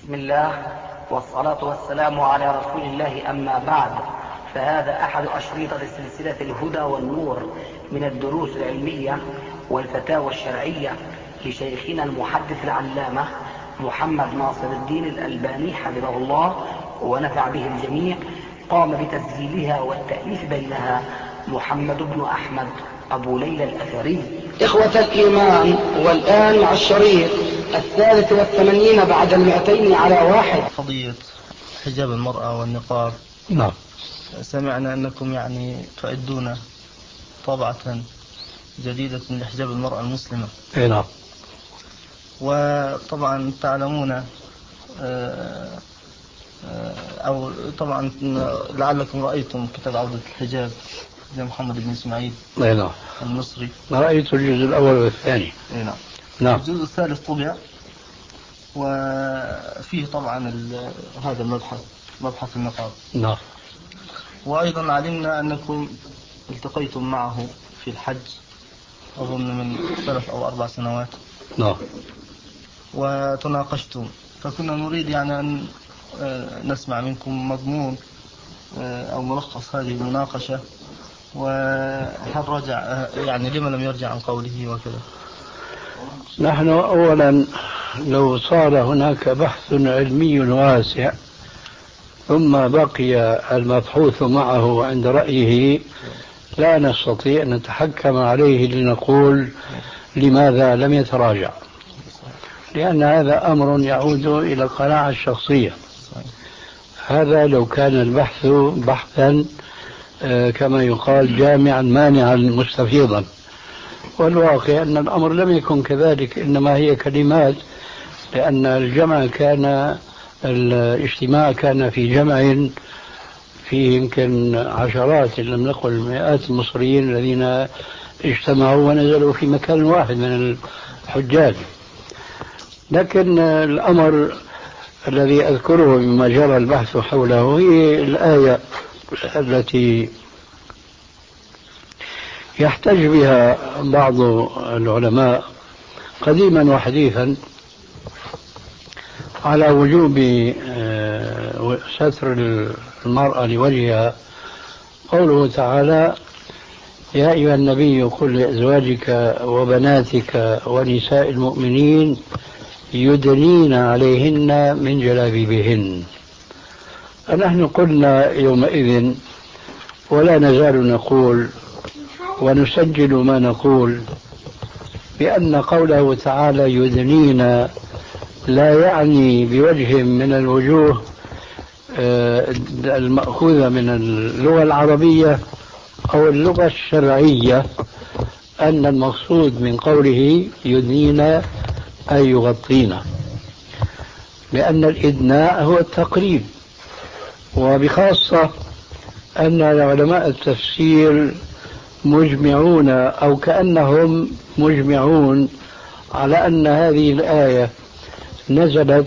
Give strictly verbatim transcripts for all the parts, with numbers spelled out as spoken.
بسم الله والصلاة والسلام على رسول الله، أما بعد، فهذا أحد أشريطة سلسلة الهدى والنور من الدروس العلمية والفتاوى الشرعية لشيخنا المحدث العلامة محمد ناصر الدين الألباني حفظه الله ونفع به الجميع. قام بتسجيلها والتأليف بينها محمد بن أحمد أبو ليلى الأثري. إخوة الإيمان، والآن مع الشريط الثالث والثمانين بعد المئتين على واحد. قضية حجاب المرأة والنقاب. نعم. سمعنا أنكم يعني تعدون طبعة جديدة لحجاب المرأة المسلمة. اي نعم. وطبعا تعلمون أو طبعا لعلكم رأيتم كتاب عودة الحجاب لمحمد بن إسماعيل اي نعم المصري. رأيت الجزء الأول والثاني. اي نعم. نعم. الجزء الثالث طبع وفيه طبعا هذا المبحث، مبحث النقاب. نعم. وأيضا علمنا أنكم التقيتم معه في الحج أظن من ثلاث أو أربع سنوات. نعم. وتناقشتم، فكنا نريد يعني أن نسمع منكم مضمون أو ملخص هذه المناقشة، وهل رجع يعني لما لم يرجع عن قوله وكذا. نحن أولا لو صار هناك بحث علمي واسع ثم بقي المبحوث معه عند رأيه لا نستطيع أن نتحكم عليه لنقول لماذا لم يتراجع، لأن هذا أمر يعود إلى القناعة الشخصية. هذا لو كان البحث بحثا كما يقال جامعا مانعا مستفيضا، والواقع أن الأمر لم يكن كذلك، إنما هي كلمات، لأن الجمع كان الاجتماع كان في جمع فيه يمكن عشرات إن لم نقل مئات المصريين الذين اجتمعوا ونزلوا في مكان واحد من الحجاج. لكن الأمر الذي أذكره مما جرى البحث حوله هي الآية التي يحتج بها بعض العلماء قديما وحديثا على وجوب ستر المرأة لوجهها. قوله تعالى: يا أيها النبي قل لأزواجك وبناتك ونساء المؤمنين يدنين عليهن من جلابيبهن. فنحن قلنا يومئذ ولا نزال نقول ونسجل ما نقول بأن قوله تعالى يدنين لا يعني بوجه من الوجوه المأخوذة من اللغة العربية أو اللغة الشرعية أن المقصود من قوله يدنين أي يغطين، لأن الإدناء هو التقريب. وبخاصة أن علماء التفسير مجمعون أو كأنهم مجمعون على أن هذه الآية نزلت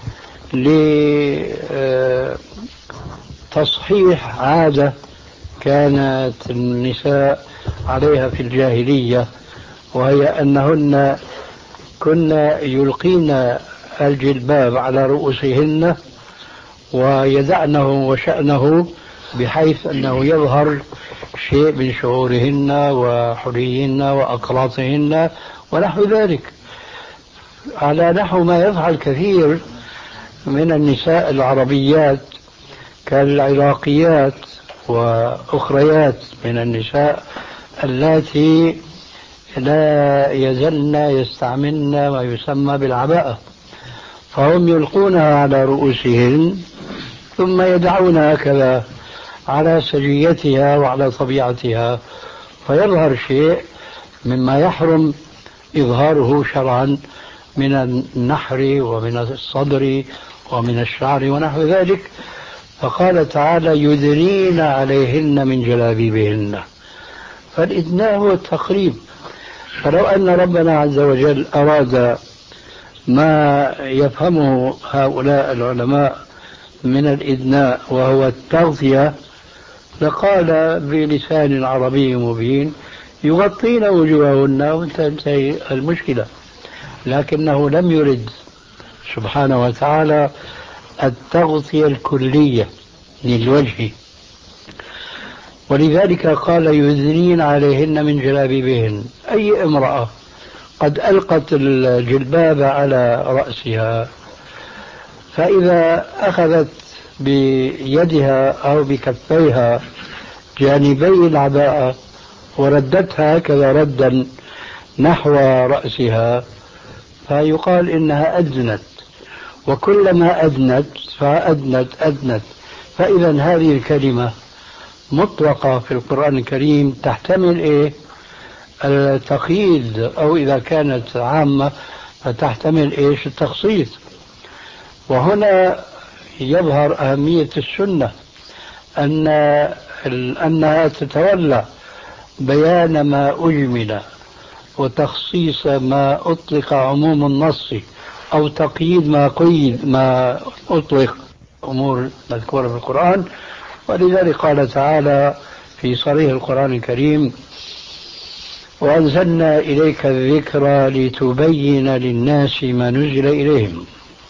لتصحيح عادة كانت النساء عليها في الجاهلية، وهي أنهن كنا يلقين الجلباب على رؤوسهن ويدعنه وشأنه بحيث أنه يظهر شيء من شعورهن وحليهن وأقراطهن ونحو ذلك، على نحو ما يفعل كثير من النساء العربيات كالعراقيات وأخريات من النساء التي لا يزلن يستعملن ما يسمى بالعباءة، فهم يلقونها على رؤوسهن ثم يدعونها هكذا على سجيتها وعلى طبيعتها، فيظهر شيء مما يحرم إظهاره شرعا من النحر ومن الصدر ومن الشعر ونحو ذلك. فقال تعالى يدنين عليهن من جلابيبهن، فالإدناء هو التقريب. فلو أن ربنا عز وجل أراد ما يفهمه هؤلاء العلماء من الإدناء وهو التغطية لقال بلسان عربي مبين يغطين وجوههن وانتهي المشكلة، لكنه لم يرد سبحانه وتعالى التغطية الكلية للوجه، ولذلك قال يدنين عليهن من جلابيبهن. أي امرأة قد ألقت الجلباب على رأسها، فإذا أخذت بيدها أو بكفيها جانبي العباءة وردتها هكذا ردا نحو رأسها فيقال إنها أدنت، وكلما أدنت فأدنت أدنت. فإذا هذه الكلمة مطلقة في القرآن الكريم تحتمل إيه؟ التقييد، أو إذا كانت عامة فتحتمل إيش؟ التخصيص. وهنا يظهر أهمية السنة، أن أنها تتولى بيان ما أجمل وتخصيص ما أطلق عموم النص، أو تقييد ما قيد ما أطلق أمور مذكورة في القرآن. ولذلك قال تعالى في صريح القرآن الكريم: وأنزلنا إليك الذكر لتبين للناس ما نزل إليهم.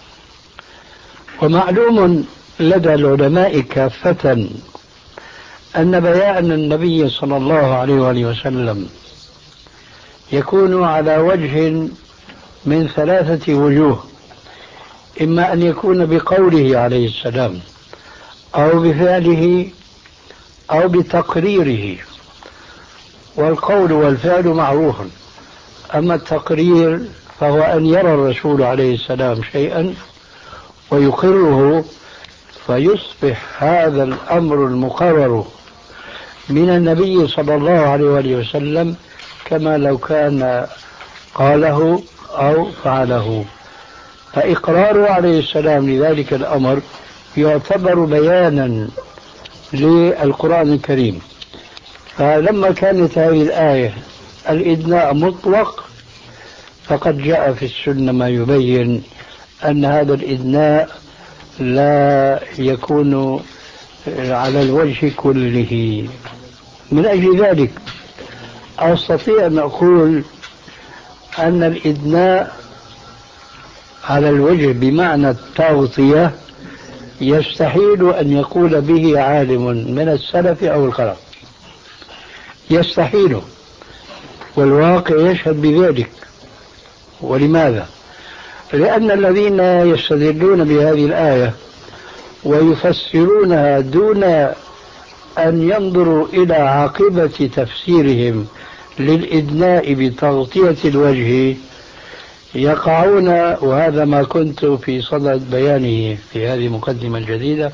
ومعلوم لدى العلماء كافة أن بيان النبي صلى الله عليه وآله وسلم يكون على وجه من ثلاثة وجوه: إما أن يكون بقوله عليه السلام، أو بفعله، أو بتقريره. والقول والفعل معروف، أما التقرير فهو أن يرى الرسول عليه السلام شيئا ويقره، فيصبح هذا الأمر المقرر من النبي صلى الله عليه وآله وسلم كما لو كان قاله أو فعله. فإقراره عليه السلام لذلك الأمر يعتبر بيانا للقرآن الكريم. فلما كانت هذه الآية الإدناء مطلق، فقد جاء في السنة ما يبين أن هذا الإدناء لا يكون على الوجه كله. من أجل ذلك أستطيع أن أقول أن الإدناء على الوجه بمعنى التغطية يستحيل أن يقول به عالم من السلف أو الخلف، يستحيل، والواقع يشهد بذلك. ولماذا؟ لأن الذين يستدلون بهذه الآية ويفسرونها دون أن ينظروا إلى عاقبة تفسيرهم للإدناء بتغطية الوجه يقعون، وهذا ما كنت في صدد بيانه في هذه المقدمة الجديدة،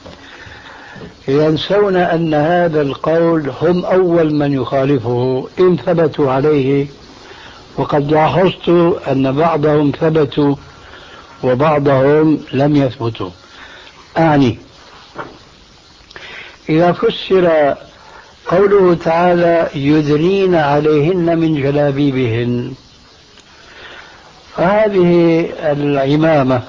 ينسون أن هذا القول هم أول من يخالفه إن ثبتوا عليه. وقد لاحظت أن بعضهم ثبتوا وبعضهم لم يثبتوا. أعني إذا فسر قوله تعالى يدنين عليهن من جلابيبهن، فهذه العمامة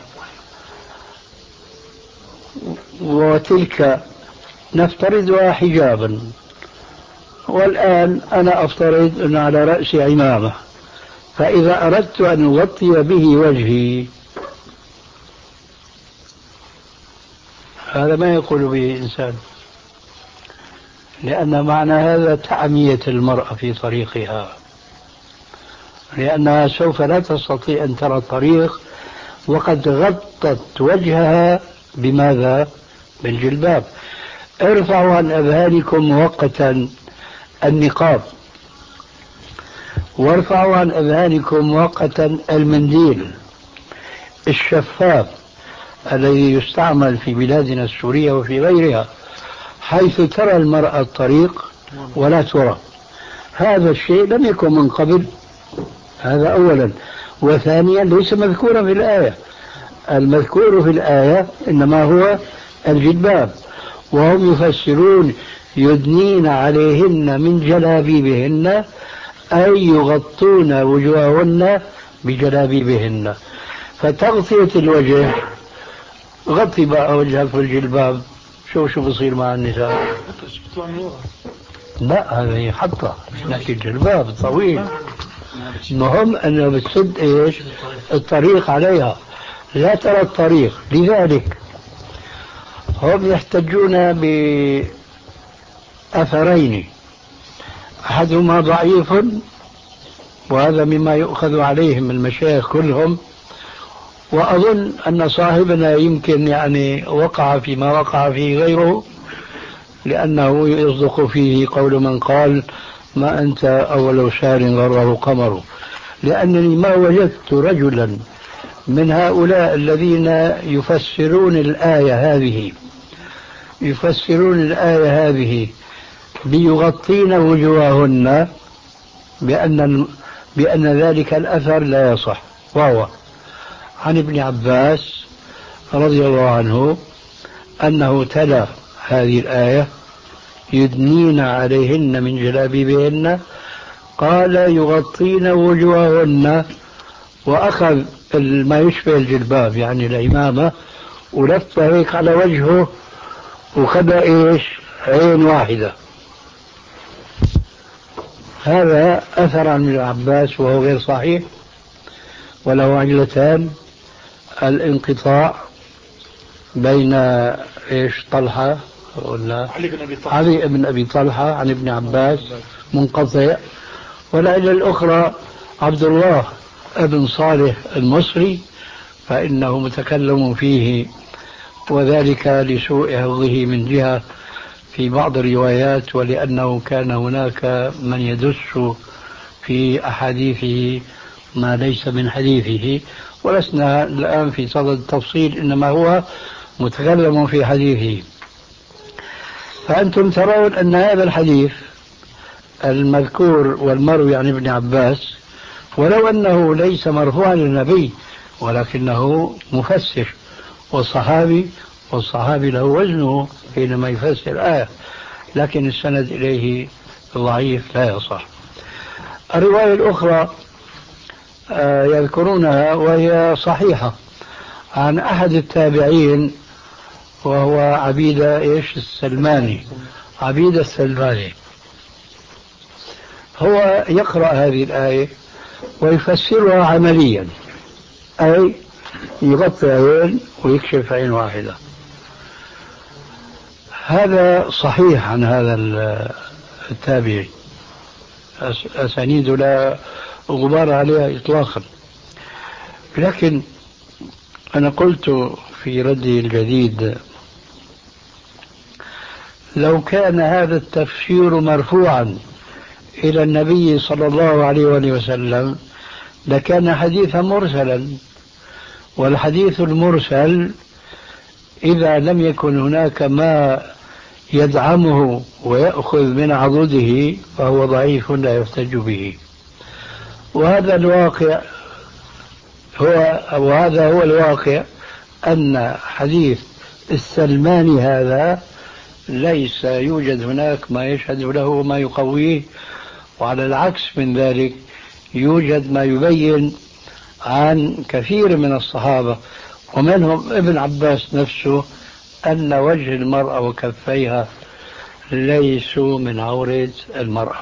وتلك نفترضها حجابا، والآن أنا أفترض أن على رأسي عمامة، فإذا أردت أن أغطي به وجهي هذا ما يقول به إنسان، لأن معنى هذا تعمية المرأة في طريقها، لأنها سوف لا تستطيع أن ترى الطريق وقد غطت وجهها بماذا؟ بالجلباب. ارفعوا عن أذهانكم مؤقتا النقاب، وارفعوا عن أذهانكم مؤقتا المنديل الشفاف الذي يستعمل في بلادنا السورية وفي غيرها، حيث ترى المرأة الطريق ولا ترى. هذا الشيء لم يكن من قبل، هذا أولا. وثانيا ليس مذكورا في الآية، المذكور في الآية إنما هو الجلباب، وهم يفسرون يدنين عليهن من جلابيبهن أي يغطون وجوههن بجلابيبهن. فتغطية الوجه، غطي بقى وجهك في الجلباب، شو شو بصير مع النساء؟ لا هذا يحطها، نحكي الجلباب طويل. المهم أنه بتسد إيش؟ الطريق عليها، لا ترى الطريق. لذلك هم يحتجون بأثرين، أحدهما ضعيف وهذا مما يؤخذ عليهم المشايخ كلهم، وأظن أن صاحبنا يمكن يعني وقع فيما وقع فيه غيره، لأنه يصدق فيه قول من قال ما أنت أول شهر غره قمر، لأنني ما وجدت رجلا من هؤلاء الذين يفسرون الآية هذه يفسرون الآية هذه ليغطين وجوههن بأن بأن ذلك الأثر لا يصح، وهو عن ابن عباس رضي الله عنه أنه تلا هذه الآية يدنين عليهن من جلابيبهن، قال يغطين وجوههن، وأخذ ما يشبه الجلباب يعني العمامة ولف هيك على وجهه وخذ إيش عين واحدة. هذا أثر عن ابن عباس وهو غير صحيح، وله علتان: الانقطاع بين إيش طلحة ولا علي بن أبي طلحة علي بن أبي طلحة عن ابن عباس منقطع، والعلة الأخرى عبد الله بن صالح المصري فإنه متكلم فيه، وذلك لسوء حفظه من جهة في بعض الروايات، ولأنه كان هناك من يدس في أحاديثه ما ليس من حديثه، ولسنا الآن في صدد التفصيل، إنما هو متكلم في حديثه. فأنتم ترون أن هذا الحديث المذكور والمروي عن ابن عباس ولو أنه ليس مرفوعا للنبي ولكنه مفسر، والصحابي والصحابي له وزنه حينما يفسر الآية، لكن السند إليه ضعيف لا يصح. الرواية الأخرى يذكرونها وهي صحيحة عن أحد التابعين وهو عبيدة إيش السلماني، عبيدة السلماني، هو يقرأ هذه الآية ويفسرها عمليا، أي يغطي عين ويكشف عين واحدة. هذا صحيح عن هذا التابعي، أسانيد لا غبار عليها إطلاقا. لكن أنا قلت في ردي الجديد لو كان هذا التفسير مرفوعا إلى النبي صلى الله عليه وآله وسلم لكان حديثا مرسلا، والحديث المرسل إذا لم يكن هناك ما يدعمه ويأخذ من عضده فهو ضعيف لا يحتج به. وهذا الواقع هو وهذا هو الواقع أن حديث السلماني هذا ليس يوجد هناك ما يشهد له وما يقويه، وعلى العكس من ذلك يوجد ما يبين عن كثير من الصحابة ومنهم ابن عباس نفسه أن وجه المرأة وكفيها ليسوا من عورة المرأة.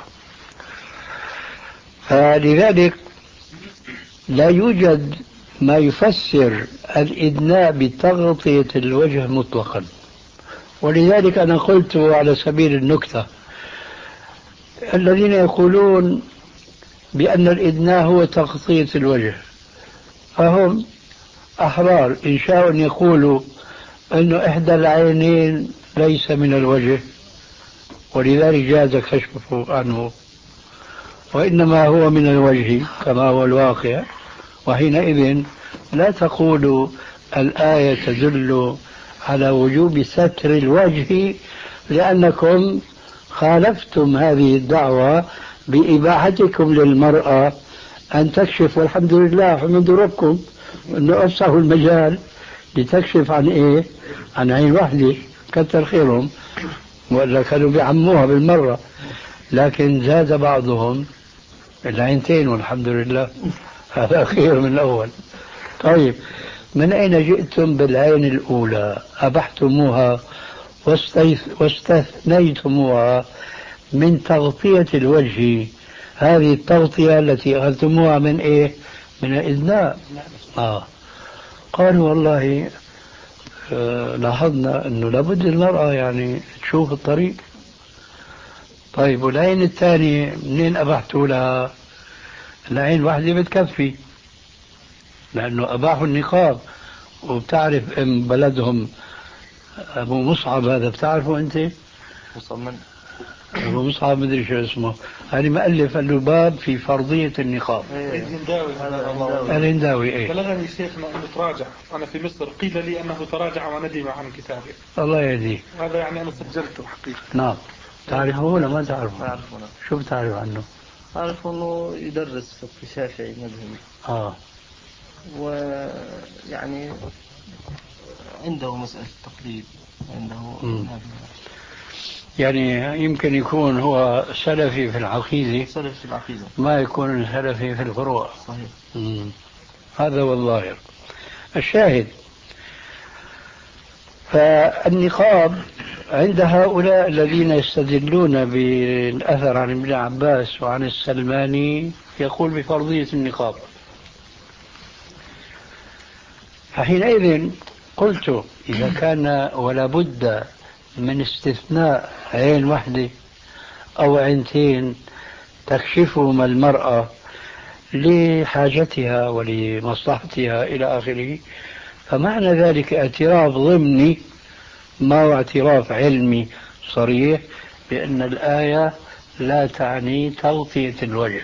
فلذلك لا يوجد ما يفسر الإدناء بتغطية الوجه مطلقا. ولذلك أنا قلت على سبيل النكتة الذين يقولون بأن الإدناء هو تغطية الوجه فهم أحرار إن شاءوا أن يقولوا أن إحدى العينين ليس من الوجه ولذلك جاز كشفه عنه، وإنما هو من الوجه كما هو الواقع، وحينئذ لا تقولوا الآية تدل على وجوب ستر الوجه لأنكم خالفتم هذه الدعوة بإباحتكم للمرأة أن تكشف، والحمد لله حمد ربكم أنه أفسحوا المجال لتكشف عن إيه؟ عن عين واحدة، كتر خيرهم، ولا كانوا بيعموها بالمرة، لكن زاد بعضهم العينتين والحمد لله، هذا خير من الأول. طيب من أين جئتم بالعين الأولى؟ أبحتموها واستثنيتموها من تغطية الوجه، هذه التغطية التي أخذتموها من إيه؟ من الإذناء. آه. قالوا والله آه لاحظنا أنه لابد المرأة يعني تشوف الطريق. طيب والعين الثانية منين أبحتوا لها؟ العين واحدة بتكفي، لأنه أباحوا النقاب. وبتعرف ام بلدهم أبو مصعب هذا، بتعرفه أنت؟ مصعب من؟ أبو مصعب مدري شو اسمه، هذه مؤلف الباب في فرضية النقاب. الهنداوي. الهنداوي إيه. بلغني شيخنا أنه تراجع، أنا في مصر قيل لي أنه تراجع وندم عن كتابه. الله يهديه. هذا يعني أنا سجلته حقيقة. نعم. تعرفه ولا ما تعرفه؟ ما أعرفه. شو بتعرف عنه؟ أعرف أنه يدرس فقه شافعي مذهبي. آه. ويعني عنده مسألة التقليد عنده. يعني يمكن يكون هو سلفي في العقيدة، سلفي في العقيدة، ما يكون سلفي في الفروع. صحيح. مم. هذا هو الظاهر. الشاهد، فالنقاب عند هؤلاء الذين يستدلون بالأثر عن ابن عباس وعن السلماني يقول بفرضية النقاب. فحينئذ قلت إذا كان ولا بد من استثناء عين واحدة أو عينتين تكشفهما المرأة لحاجتها ولمصلحتها إلى آخره، فمعنى ذلك اعتراف ضمني ما هو اعتراف علمي صريح بأن الآية لا تعني تغطية الوجه،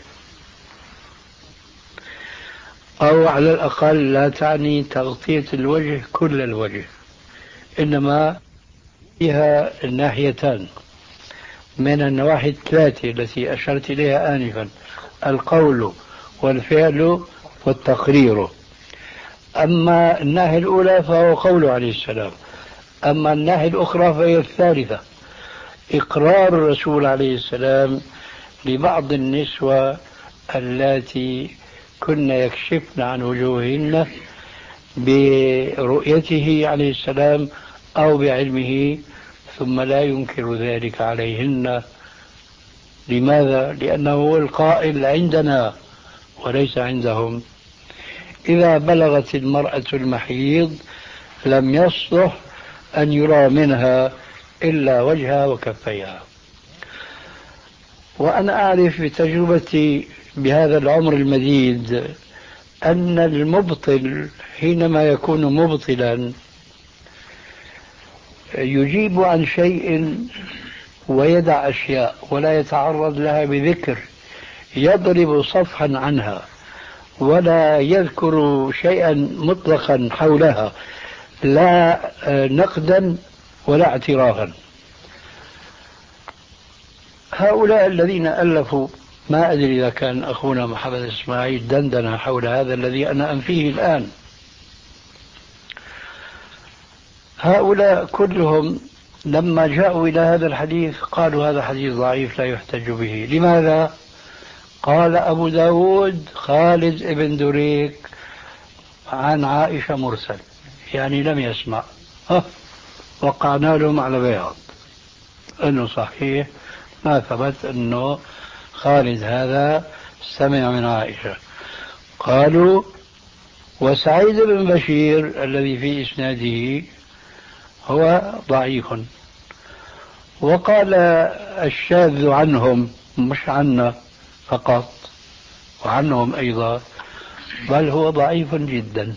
أو على الأقل لا تعني تغطية الوجه كل الوجه، إنما فيها الناحيتان من النواحي الثلاثة التي أشرت إليها آنفا: القول والفعل والتقرير. أما الناحية الأولى فهو قول عليه السلام، أما الناحية الأخرى فهي الثالثة: إقرار الرسول عليه السلام لبعض النسوة اللاتي كن يكشفن عن وجوههن برؤيته عليه السلام أو بعلمه، ثم لا ينكر ذلك عليهن. لماذا؟ لأنه هو القائل عندنا وليس عندهم. إذا بلغت المرأة المحيض لم يصلح أن يرى منها إلا وجهها وكفيها. وأنا أعرف بتجربتي بهذا العمر المديد أن المبطل حينما يكون مبطلا يجيب عن شيء ويدع أشياء ولا يتعرض لها بذكر، يضرب صفحا عنها ولا يذكر شيئا مطلقا حولها، لا نقدا ولا اعترافا. هؤلاء الذين ألفوا، ما أدري إذا كان أخونا محمد إسماعيل دندن حول هذا الذي أنا أنفيه الآن، هؤلاء كلهم لما جاءوا إلى هذا الحديث قالوا هذا حديث ضعيف لا يحتج به. لماذا؟ قال أبو داود خالد ابن دريك عن عائشة مرسل، يعني لم يسمع. وقعنا لهم على بياض أنه صحيح ما ثبت أنه خالد هذا سمع من عائشة. قالوا وسعيد بن بشير الذي في إسناده هو ضعيف. وقال الشاذ عنهم، مش عنا فقط، وعنهم أيضا، بل هو ضعيف جدا.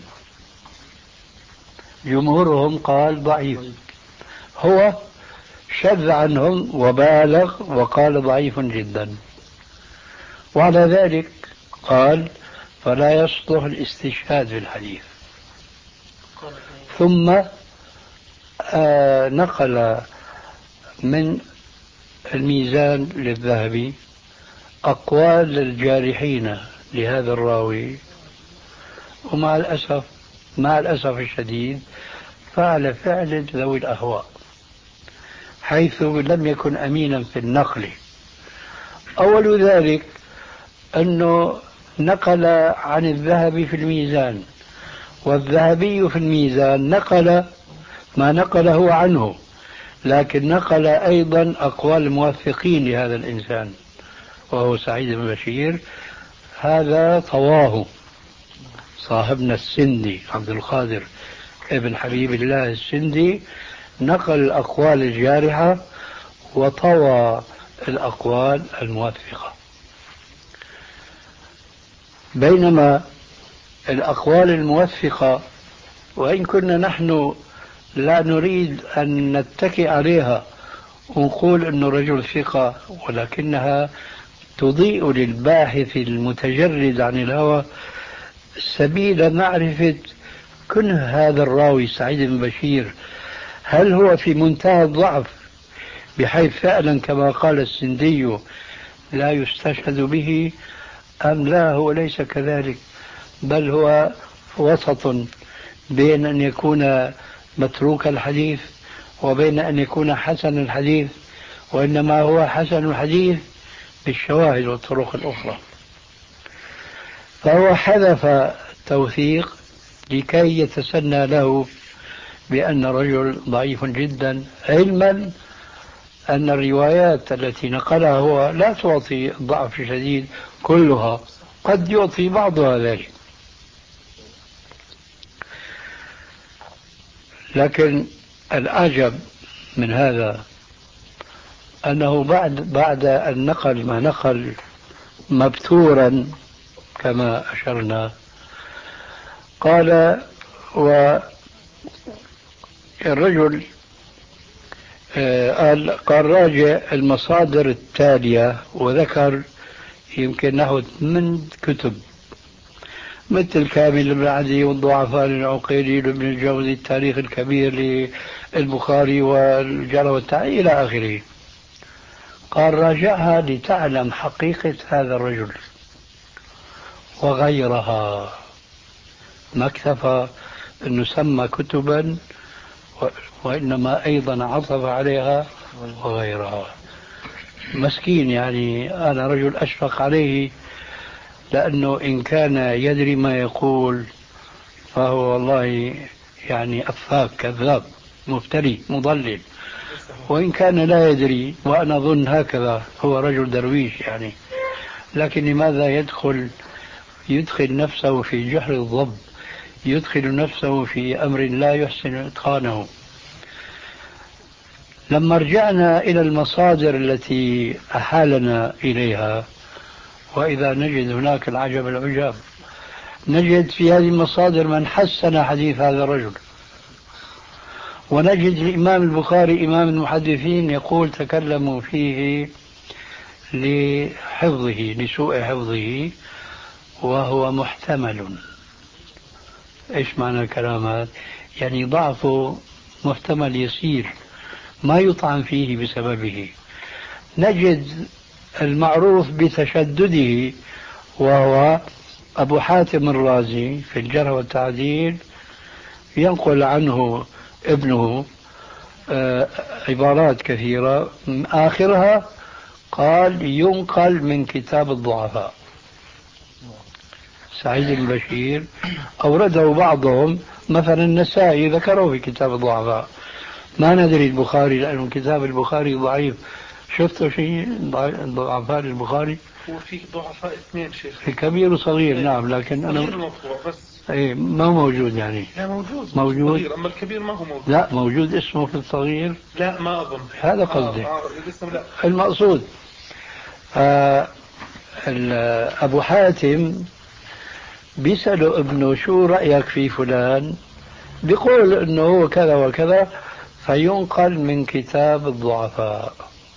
جمهورهم قال ضعيف، هو شذ عنهم وبالغ وقال ضعيف جدا. وعلى ذلك قال فلا يصلح الاستشهاد في الحديث. ثم آه نقل من الميزان للذهبي أقوال الجارحين لهذا الراوي، ومع الأسف مع الأسف الشديد فعل فعل ذوي الأهواء، حيث لم يكن أمينا في النقل. أول ذلك أنه نقل عن الذهبي في الميزان، والذهبي في الميزان نقل ما نقله عنه، لكن نقل أيضا أقوال الموثقين لهذا الإنسان وهو سعيد بن بشير. هذا طواه صاحبنا السندي عبد القادر ابن حبيب الله السندي نقل الأقوال الجارحة وطوى الأقوال الموثقة، بينما الأقوال الموثقة وإن كنا نحن لا نريد أن نتكئ عليها ونقول أنه رجل ثقة، ولكنها تضيء للباحث المتجرد عن الهوى سبيل معرفة كنه هذا الراوي سعيد بن بشير، هل هو في منتهى الضعف بحيث فعلا كما قال السندي لا يستشهد به، أم لا هو ليس كذلك، بل هو وسط بين أن يكون متروك الحديث وبين أن يكون حسن الحديث، وإنما هو حسن الحديث بالشواهد والطرق الأخرى. فهو حذف التوثيق لكي يتسنى له بأن رجل ضعيف جدا، علما أن الروايات التي نقلها هو لا تعطي ضعف شديد كلها، قد يعطي بعضها ذلك. لكن الأعجب من هذا أنه بعد بعد أن نقل ما نقل مبتورا كما أشرنا، قال والرجل قال قال راجع المصادر التالية، وذكر يمكن نحو من كتب مثل كامل بن عدي والضعفاء للعقيلي لابن الجوزي، التاريخ الكبير للبخاري والجرى والتعديل إلى آخره. قال راجعها لتعلم حقيقة هذا الرجل وغيرها، ما اكتفى أنه سمى كتبا وإنما أيضا عطف عليها وغيرها. مسكين يعني، أنا رجل أشفق عليه، لأنه إن كان يدري ما يقول فهو والله يعني أفاك كذاب مفتري مضلل، وإن كان لا يدري وأنا أظن هكذا هو رجل درويش يعني، لكن لماذا يدخل يدخل نفسه في جحر الضب، يدخل نفسه في أمر لا يحسن إتقانه. لما رجعنا إلى المصادر التي أحالنا إليها، وإذا نجد هناك العجب العجاب، نجد في هذه المصادر من حسن حديث هذا الرجل، ونجد الإمام البخاري إمام المحدثين يقول تكلموا فيه لحفظه لسوء حفظه وهو محتمل. إيش معنى الكلام هذا؟ يعني ضعفه محتمل يسير ما يطعن فيه بسببه. نجد المعروف بتشدده وهو أبو حاتم الرازي في الجرح والتعديل، ينقل عنه ابنه عبارات كثيرة، آخرها قال ينقل من كتاب الضعفاء. سعيد بن بشير أورده بعضهم، مثلا النسائي ذكره في كتاب الضعفاء، ما ندري البخاري لأنه كتاب البخاري ضعيف. شفتوا شيء ضعفاء البخاري؟ هو في ضعفاء اثنين شيخ، في كبير وصغير. نعم، لكن أنا المطبوع بس ايه ما موجود يعني. لا موجود موجود الصغير، أما الكبير ما هو موجود. لا موجود اسمه في الصغير. لا ما أظن هذا قصدي. آه آه لا. المقصود آه أبو حاتم بيسأله ابنه شو رأيك في فلان، بيقول انه هو كذا وكذا، فينقل من كتاب الضعفاء.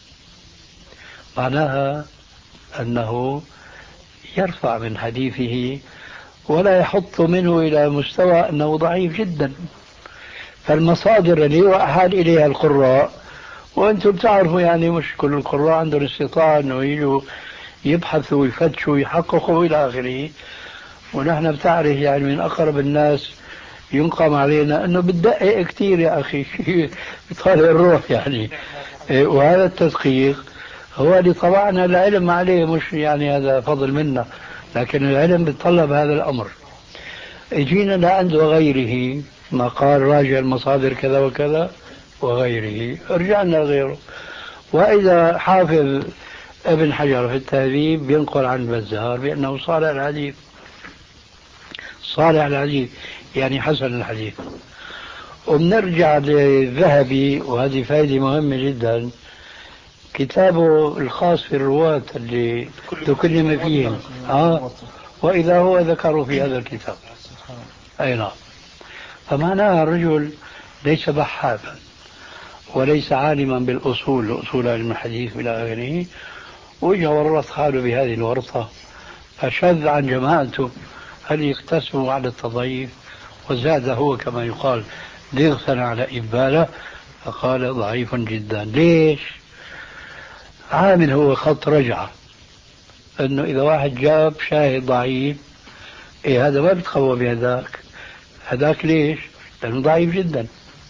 معناها أنه يرفع من حديثه ولا يحط منه إلى مستوى أنه ضعيف جدا. فالمصادر اللي هو أحال إليها القراء، وأنتم تعرفوا يعني مش كل القراء عندهم استطاعة أنه يجوا يبحثوا ويفتشوا ويحققوا إلى آخره، ونحن بتعرف يعني من أقرب الناس ينقم علينا أنه بتدقق كتير يا أخي بطالع الروح يعني. وهذا التدقيق هو اللي طبعنا العلم عليه، مش يعني هذا فضل منا، لكن العلم بيتطلب هذا الأمر. اجينا لعند وغيره ما قال راجع المصادر كذا وكذا وغيره، رجعنا غيره. وإذا حافظ ابن حجر في التهذيب بينقل عن البزار بأنه صالح الحديث، صالح الحديث يعني حسن الحديث. وبنرجع للذهبي، وهذه فائدة مهمة جدا، كتابه الخاص في الرواة اللي تكلم فيهم، آه وإذا هو ذكروا في هذا الكتاب. أي نعم. فمعناها الرجل ليس بحاثا وليس عالما بالأصول، أصول علم الحديث إلى آخره، وجه ورط حاله بهذه الورطة فشذ عن جماعته. هل يقتسموا على التضعيف؟ وزاد هو كما يقال ضغثا على إبالة، فقال ضعيف جدا. ليش؟ عامل هو خط رجعة، أنه إذا واحد جاب شاهد ضعيف، إيه هذا ما بتقوى بهذاك، هذاك ليش؟ لأنه ضعيف جدا.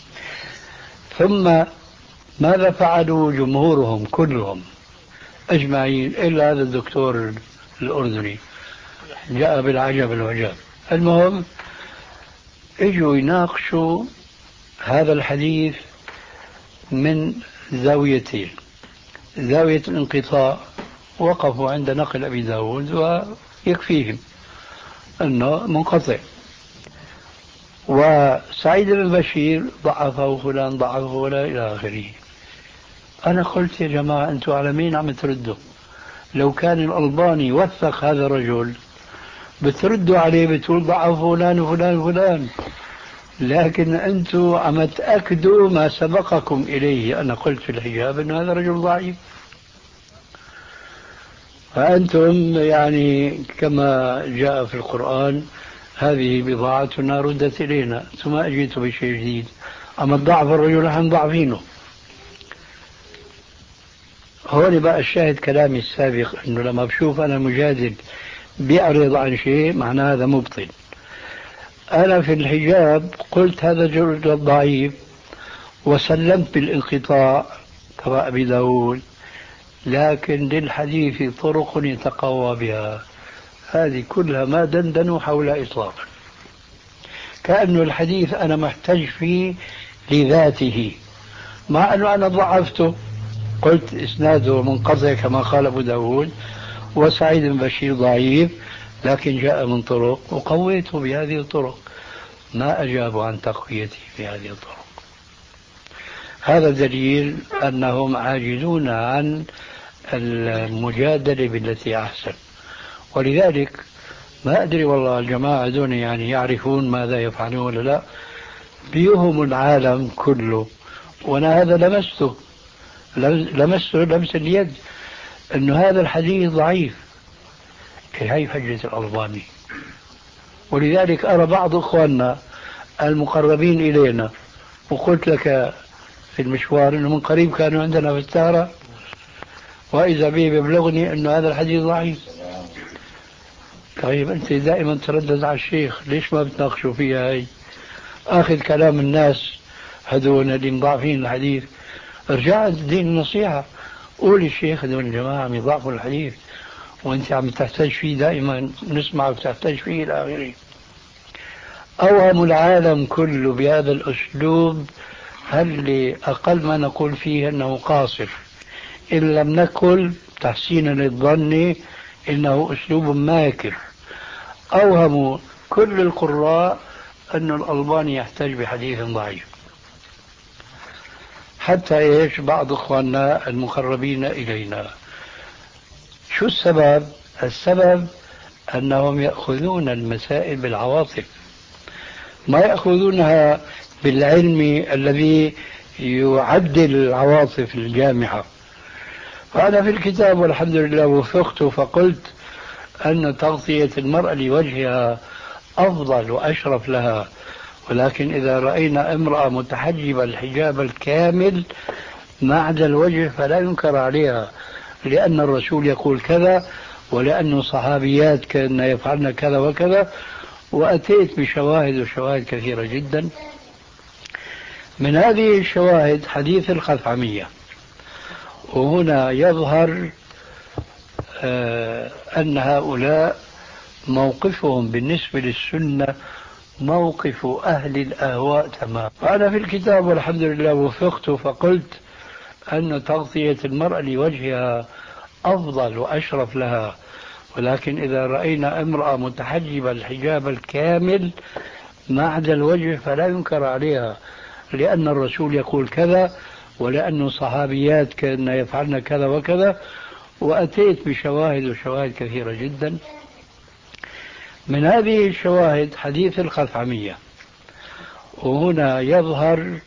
ثم ماذا فعلوا جمهورهم كلهم أجمعين إلا هذا الدكتور الأردني جاء بالعجب العجاب. المهم اجوا يناقشوا هذا الحديث من زاويتين. زاوية الانقطاع وقفوا عند نقل أبي داود ويكفيهم أنه منقطع، وسعيد بن بشير ضعفه فلان ضعفه فلان إلى آخره. أنا قلت يا جماعة أنتم على مين عم تردوا؟ لو كان الألباني وثق هذا الرجل بتردوا عليه بتقول ضعف فلان وفلان وفلان، لكن أنتم عم تأكدوا ما سبقكم إليه. أنا قلت في الحجاب أن هذا رجل ضعيف، فأنتم يعني كما جاء في القرآن هذه بضاعتنا ردت إلينا، ثم أجيتوا بشيء جديد. أما الضعف الرجل نحن ضعفينه. هون بقى الشاهد كلامي السابق، أنه لما بشوف أنا مجادل بيعرض عن شيء معناه هذا مبطل. أنا في الحجاب قلت هذا الرجل ضعيف وسلمت بالانقطاع كما أبي داود، لكن للحديث طرق يتقوى بها. هذه كلها ما دندنوا حول إطلاقا، كأنه الحديث أنا محتج فيه لذاته، مع أنه أنا ضعفته. قلت إسناده منقطع كما قال أبو داود، وسعيد بن بشير ضعيف لكن جاء من طرق وقويته بهذه الطرق. ما أجابوا عن تقويته بهذه الطرق. هذا دليل أنهم عاجزون عن المجادلة بالتي أحسن. ولذلك ما أدري والله الجماعة دون يعني يعرفون ماذا يفعلون ولا لا، بيهم العالم كله. وأنا هذا لمسته لمسته لمس اليد أنه هذا الحديث ضعيف. هي حجة الألباني. ولذلك أرى بعض إخواننا المقربين إلينا، وقلت لك في المشوار أنه من قريب كانوا عندنا في السهرة، وإذا به يبلغني أنه هذا الحديث ضعيف. طيب أنت دائما تردد على الشيخ، ليش ما بتناقشوا فيها؟ هاي آخذ كلام الناس هذول اللي مضاعفين الحديث، ارجع الدين النصيحة، قول الشيخ هذول الجماعة عم يضاعفوا الحديث وانت عم تحتاج فيه، دائما نسمع وتحتاج فيه إلى آخره. أوهم العالم كله بهذا الأسلوب، هل أقل ما نقول فيه أنه قاصر، إن لم نقل تحسينا للظن إنه أسلوب ماكر. أوهموا كل القراء أن الألباني يحتاج بحديث ضعيف، حتى إيش بعض إخواننا المقربين إلينا. شو السبب؟ السبب أنهم يأخذون المسائل بالعواطف، ما يأخذونها بالعلم الذي يعدل العواطف الجامعة. فأنا في الكتاب والحمد لله وفقت فقلت أن تغطية المرأة لوجهها أفضل وأشرف لها، ولكن إذا رأينا امرأة متحجبة الحجاب الكامل ما عدا الوجه فلا ينكر عليها، لأن الرسول يقول كذا، ولأن صحابيات كان يفعلن كذا وكذا. وأتيت بشواهد وشواهد كثيرة جدا. من هذه الشواهد حديث الخثعمية. وهنا يظهر آه أن هؤلاء موقفهم بالنسبة للسنة موقف أهل الأهواء تمام. وأنا في الكتاب والحمد لله وفقت فقلت أن تغطية المرأة لوجهها أفضل وأشرف لها، ولكن إذا رأينا امرأة متحجبة الحجاب الكامل ما عدا الوجه فلا ينكر عليها، لأن الرسول يقول كذا، ولأن صحابيات كان يفعلن كذا وكذا، وأتيت بشواهد وشواهد كثيرة جدا. من هذه الشواهد حديث الخثعمية، وهنا يظهر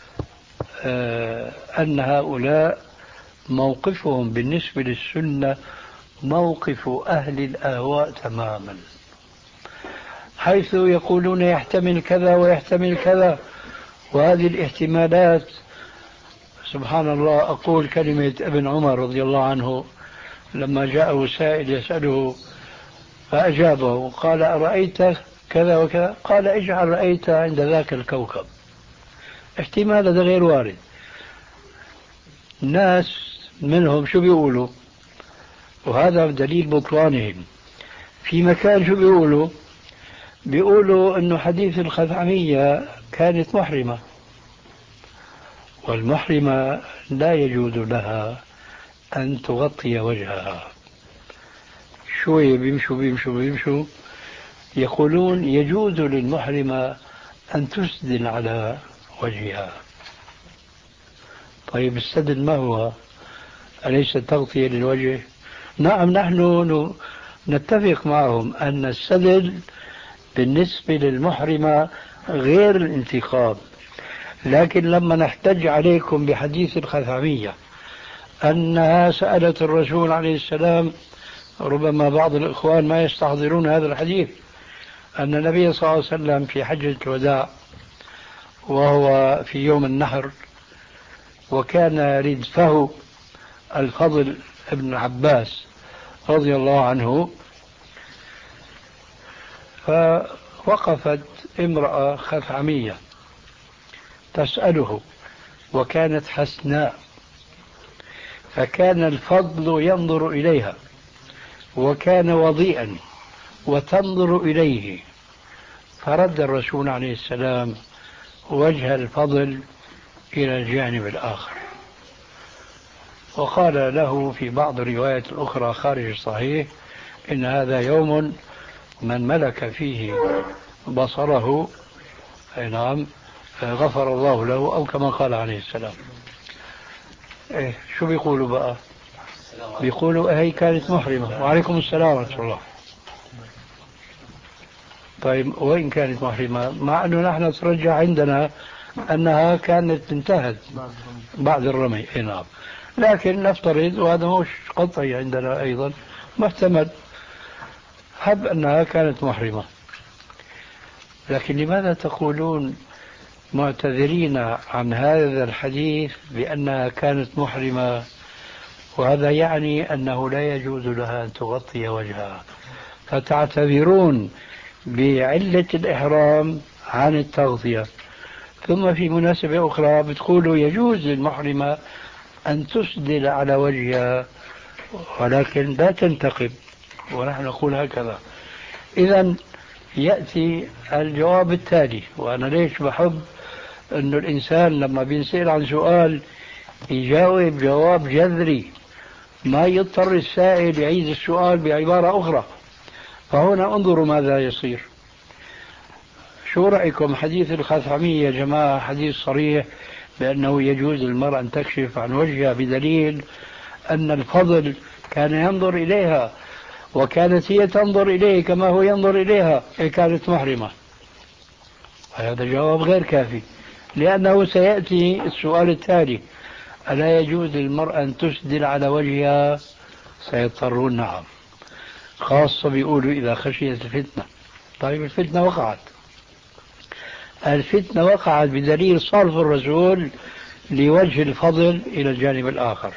أن هؤلاء موقفهم بالنسبة للسنة موقف أهل الأهواء تماما، حيث يقولون يحتمل كذا ويحتمل كذا، وهذه الاحتمالات سبحان الله. أقول كلمة ابن عمر رضي الله عنه لما جاءه سائل يسأله فأجابه قال أرأيت كذا وكذا؟ قال اجعل رأيت عند ذاك الكوكب. احتمال هذا غير وارد. الناس منهم شو بيقولوا، وهذا دليل بطلانهم، في مكان شو بيقولوا؟ بيقولوا انه حديث الخثعمية كانت محرمة، والمحرمة لا يجوز لها ان تغطي وجهها. شوية بيمشوا بيمشوا بيمشوا يقولون يجوز للمحرمة ان تسدل على وجهها. طيب السدل ما هو؟ أليس تغطية للوجه؟ نعم، نحن نتفق معهم أن السدل بالنسبة للمحرمة غير الانتقاب، لكن لما نحتج عليكم بحديث الخثعمية أنها سألت الرسول عليه السلام، ربما بعض الإخوان ما يستحضرون هذا الحديث، أن النبي صلى الله عليه وسلم في حجة الوداع وهو في يوم النحر، وكان ردفه الفضل ابن عباس رضي الله عنه، فوقفت امرأة خثعمية تسأله، وكانت حسناء، فكان الفضل ينظر إليها، وكان وضيئا وتنظر إليه، فرد الرسول عليه السلام وجه الفضل إلى الجانب الآخر، وقال له في بعض الروايات الأخرى خارج الصحيح إن هذا يوم من ملك فيه بصره، أي نعم، غفر الله له، أو كما قال عليه السلام. إيه شو بيقولوا بقى؟ بيقولوا هي كانت محرمة. وعليكم السلام ورحمة الله. طيب وين كانت محرمة؟ مع أنه نحن ترجع عندنا أنها كانت انتهت بعد الرمي. إيه نعم، لكن نفترض، وهذا مش قطعي عندنا أيضا، محتمل، حب أنها كانت محرمة. لكن لماذا تقولون معتذرين عن هذا الحديث بأنها كانت محرمة، وهذا يعني أنه لا يجوز لها أن تغطي وجهها، فتعتذرون بعلة الإحرام عن التغطية، ثم في مناسبة أخرى بتقولوا يجوز للمحرمة أن تسدل على وجهها ولكن لا تنتقب، ونحن نقول هكذا. إذن يأتي الجواب التالي، وأنا ليش بحب أنه الإنسان لما بينسأل عن سؤال يجاوب جواب جذري، ما يضطر السائل يعيد السؤال بعبارة أخرى. فهنا انظروا ماذا يصير. شو رأيكم حديث الخثعمية يا جماعة؟ حديث صريح بأنه يجوز للمرأة أن تكشف عن وجهها، بدليل أن الفضل كان ينظر إليها، وكانت هي تنظر إليه كما هو ينظر إليها، كانت محرمة. هذا جواب غير كافي، لأنه سيأتي السؤال التالي: ألا يجوز للمرأة أن تسدل على وجهها؟ سيضطرون نعم، خاصة بيقولوا إذا خشيت الفتنة. طيب الفتنة وقعت، الفتنة وقعت بدليل صرف الرسول لوجه الفضل إلى الجانب الآخر.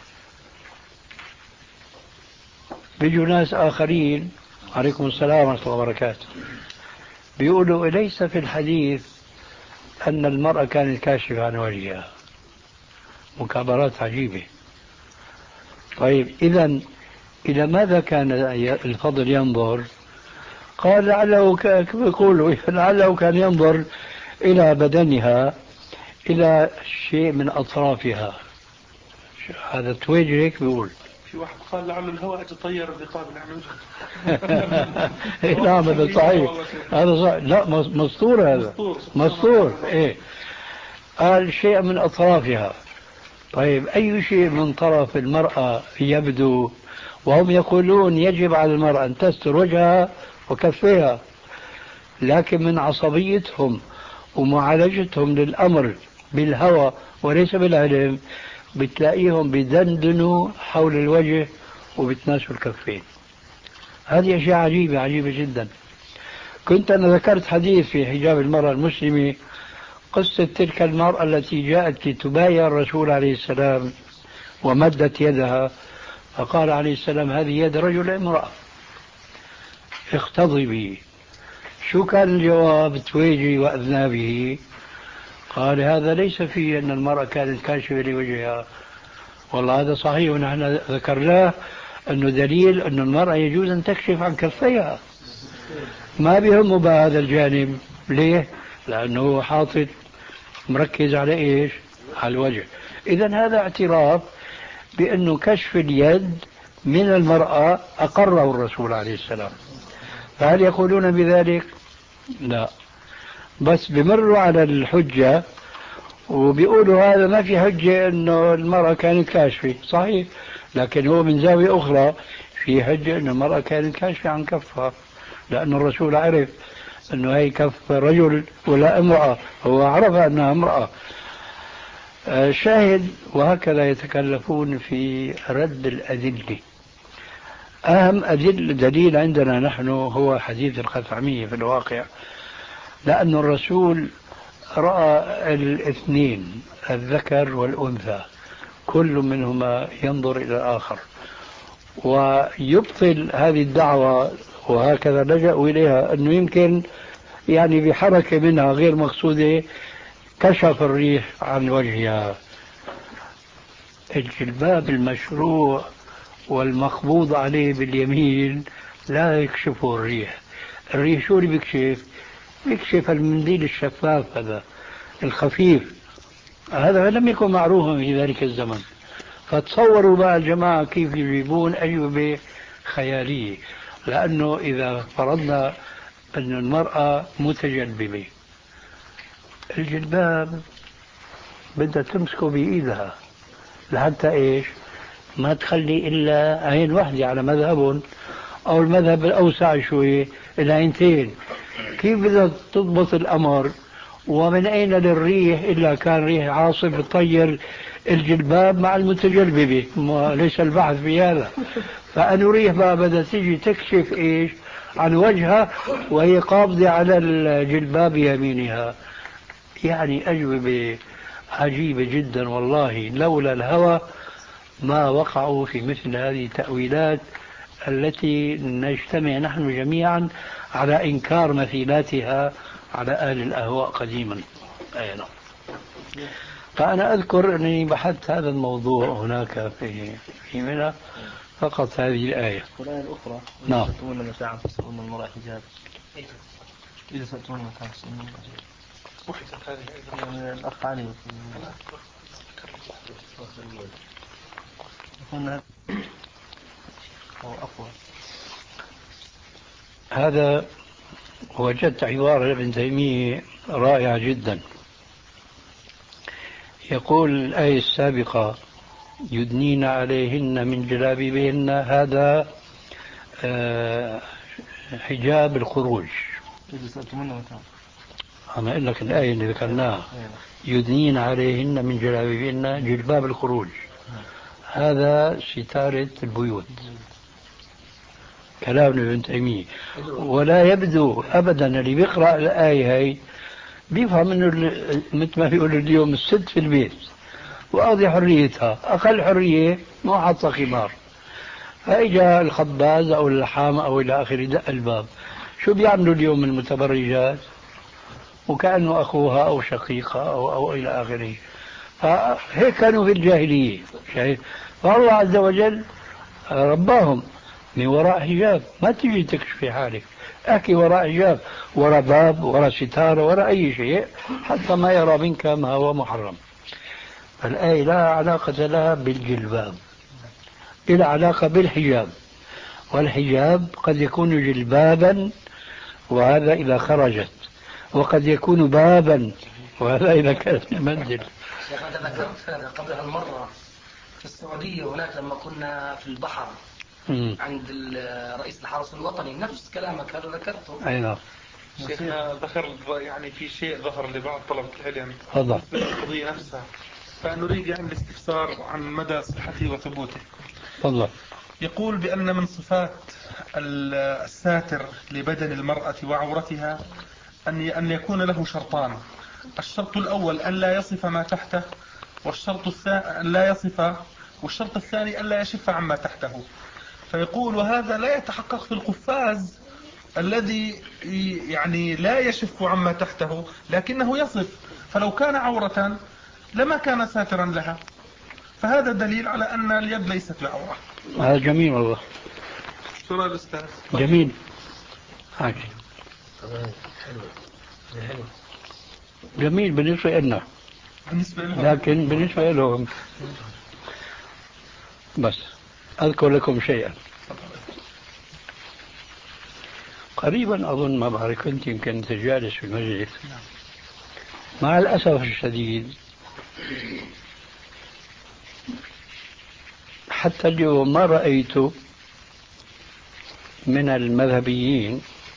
بيجوا ناس آخرين، عليكم السلام ورحمة الله وبركاته، بيقولوا ليس في الحديث أن المرأة كانت كاشفة عن وجهها. مكابرات عجيبة. طيب إذن إلى ماذا كان الفضل ينظر؟ قال لعله كما يقولوا لعله كان ينظر إلى بدنها، إلى شيء من أطرافها. هذا تويجر هيك بيقول. في واحد قال لعل الهواء يتطير الرقاب عن وجهه. نعم هذا صحيح، هذا صحيح. لا مسطور، هذا مسطور. إيه قال شيء من أطرافها. طيب أي شيء من طرف المرأة يبدو؟ وهم يقولون يجب على المرأة أن تستر وجهها وكفيها، لكن من عصبيتهم ومعالجتهم للأمر بالهوى وليس بالعلم بتلاقيهم بدندنوا حول الوجه وبتناسوا الكفين. هذه أشياء عجيبة عجيبة جدا. كنت أنا ذكرت حديث في حجاب المرأة المسلمة، قصة تلك المرأة التي جاءت لتبايع الرسول عليه السلام ومدت يدها، فقال عليه السلام هذه يد رجل امرأة اختضبي. شو كان الجواب تويجي وأذنابه؟ قال هذا ليس فيه أن المرأة كانت كاشفة لوجهها. والله هذا صحيح، ونحن ذكرناه أنه دليل أن المرأة يجوز أن تكشف عن كفيها، ما بهم بهذا الجانب. ليه؟ لأنه حاطط مركز على إيش؟ على الوجه. إذن هذا اعتراف بأنه كشف اليد من المرأة أقره الرسول عليه السلام. فهل يقولون بذلك؟ لا، بس بمروا على الحجة وبيقولوا هذا ما في حجة أنه المرأة كانت كاشفة. صحيح، لكن هو من زاوية أخرى في حجة أن المرأة كانت كاشفة عن كفها، لأن الرسول عرف أنه هي كف رجل ولا امرأة، هو عرف أنها امرأة. شاهد. وهكذا يتكلفون في رد الأدلة. أهم أدل دليل عندنا نحن هو حديث الخثعمية في الواقع، لأن الرسول رأى الاثنين الذكر والأنثى كل منهما ينظر إلى الآخر، ويبطل هذه الدعوة. وهكذا لجأوا إليها أنه يمكن يعني بحركة منها غير مقصودة كشف الريح عن وجهها. الجلباب المشروع والمقبوض عليه باليمين لا يكشفه الريح. الريح شو اللي بيكشف؟ بيكشف المنديل الشفاف هذا الخفيف، هذا لم يكن معروفا في ذلك الزمن. فتصوروا بقى الجماعة كيف يجيبون أجوبة خيالية، لأنه إذا فرضنا أن المرأة متجلببة، الجلباب بدها تمسكه بإيدها لحتى إيش؟ ما تخلي إلا عين واحدة على مذهبهم، أو المذهب الأوسع شوي العينتين. كيف بدها تضبط الأمر؟ ومن أين للريح إلا كان ريح عاصف تطير الجلباب مع المتجلببة؟ ليس البحث في هذا. فأنو ريح بقى بدها تيجي تكشف إيش؟ عن وجهها وهي قابضة على الجلباب يمينها. يعني أجوبة عجيبة جدا والله، لولا الهوى ما وقعوا في مثل هذه التأويلات التي نجتمع نحن جميعا على إنكار مثيلاتها على أهل الأهواء قديما. أي نعم. فأنا أذكر أنني بحثت هذا الموضوع هناك في في منى فقط هذه الآية. والآية الأخرى نعم. إذا سألتمون متاعا فاسألون المرأة حجاب. إذا سألتمون متاعا فاسألون المرأة حجاب. بحثت هذه أيضا. يعني الأخ علي هنا هو أقوى. هذا وجدت عبارة لابن تيمية رائعة جدا. يقول الآية السابقة يدنين عليهن من جلابيبهن، هذا آه حجاب الخروج. إذا سألتمون متاعا أنا أقول لك الآية اللي ذكرناها يدنين عليهن من جلابيبهن جلباب الخروج، هذا ستارة البيوت. كلام ابن تيمية. ولا يبدو أبدا اللي بيقرأ الآية هي بيفهم انه مثل ما بيقولوا اليوم الست في البيت وقاضي حريتها، اقل حريه مو حاطه خمار، فاجا الخباز او اللحام او الى اخره دق الباب. شو بيعملوا اليوم المتبرجات؟ وكانه اخوها او شقيقها او او الى اخره. فهيك كانوا في الجاهليه. شايف؟ فالله عز وجل رباهم من وراء حجاب. ما تيجي تكشفي حالك، احكي وراء حجاب، وراء باب، وراء ستارة، وراء أي شيء حتى ما يرى منك ما هو محرم. الآية لا علاقة لها بالجلباب، إلى علاقة بالحجاب. والحجاب قد يكون جلبابا وهذا إذا خرجت، وقد يكون بابا وهذا إذا كانت المنزل. شيخ أنا ذكرت قبل هالمرة في السعودية هناك لما كنا في البحر م. عند رئيس الحرس الوطني نفس كلامك هذا ذكرته. أي نعم. شيخنا ذكر يعني في شيء ظهر لبعض طلبة العلم تفضل. القضية نفسها فنريد يعني الاستفسار عن مدى صحته وثبوته. تفضل. يقول بأن من صفات الساتر لبدن المرأة وعورتها أن أن يكون له شرطان. الشرط الأول أن لا يصف ما تحته، والشرط الثاني أن لا يصف والشرط الثاني أن لا يشف عما تحته. فيقول وهذا لا يتحقق في القفاز الذي يعني لا يشف عما تحته لكنه يصف، فلو كان عورة لما كان ساترا لها، فهذا دليل على أن اليد ليست بعورة. هذا جميل والله. شو رأي الأستاذ؟ جميل. حاجة. جميل بالنسبة لنا، بالنسبة لهم. لكن بالنسبة لهم بس أذكر لكم شيئا قريبا أظن، ما بعرف، كنت يمكن تجالس في المجلس. مع الأسف الشديد حتى اليوم ما رأيت من المذهبيين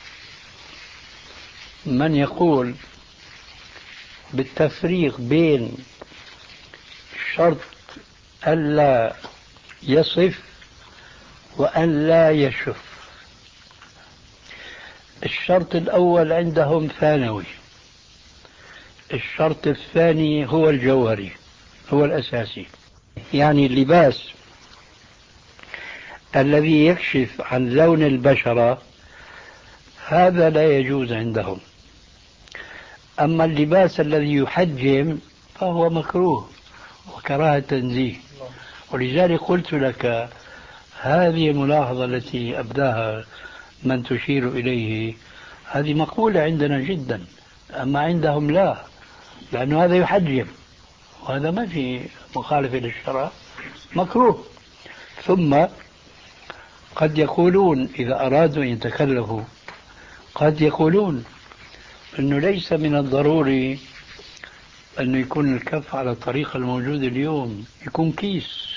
من يقول بالتفريق بين شرط ألا يصف وأن لا يشف. الشرط الأول عندهم ثانوي، الشرط الثاني هو الجوهري، هو الأساسي. يعني اللباس الذي يكشف عن لون البشرة هذا لا يجوز عندهم. أما اللباس الذي يحجم فهو مكروه وكراهة تنزيه. ولذلك قلت لك هذه الملاحظة التي أبداها من تشير إليه هذه مقولة عندنا جدا، أما عندهم لا، لأنه هذا يحجم وهذا ما في مخالفة للشرع، مكروه. ثم قد يقولون إذا أرادوا أن يتكلفوا قد يقولون أنه ليس من الضروري أنه يكون الكف على الطريقة الموجودة اليوم، يكون كيس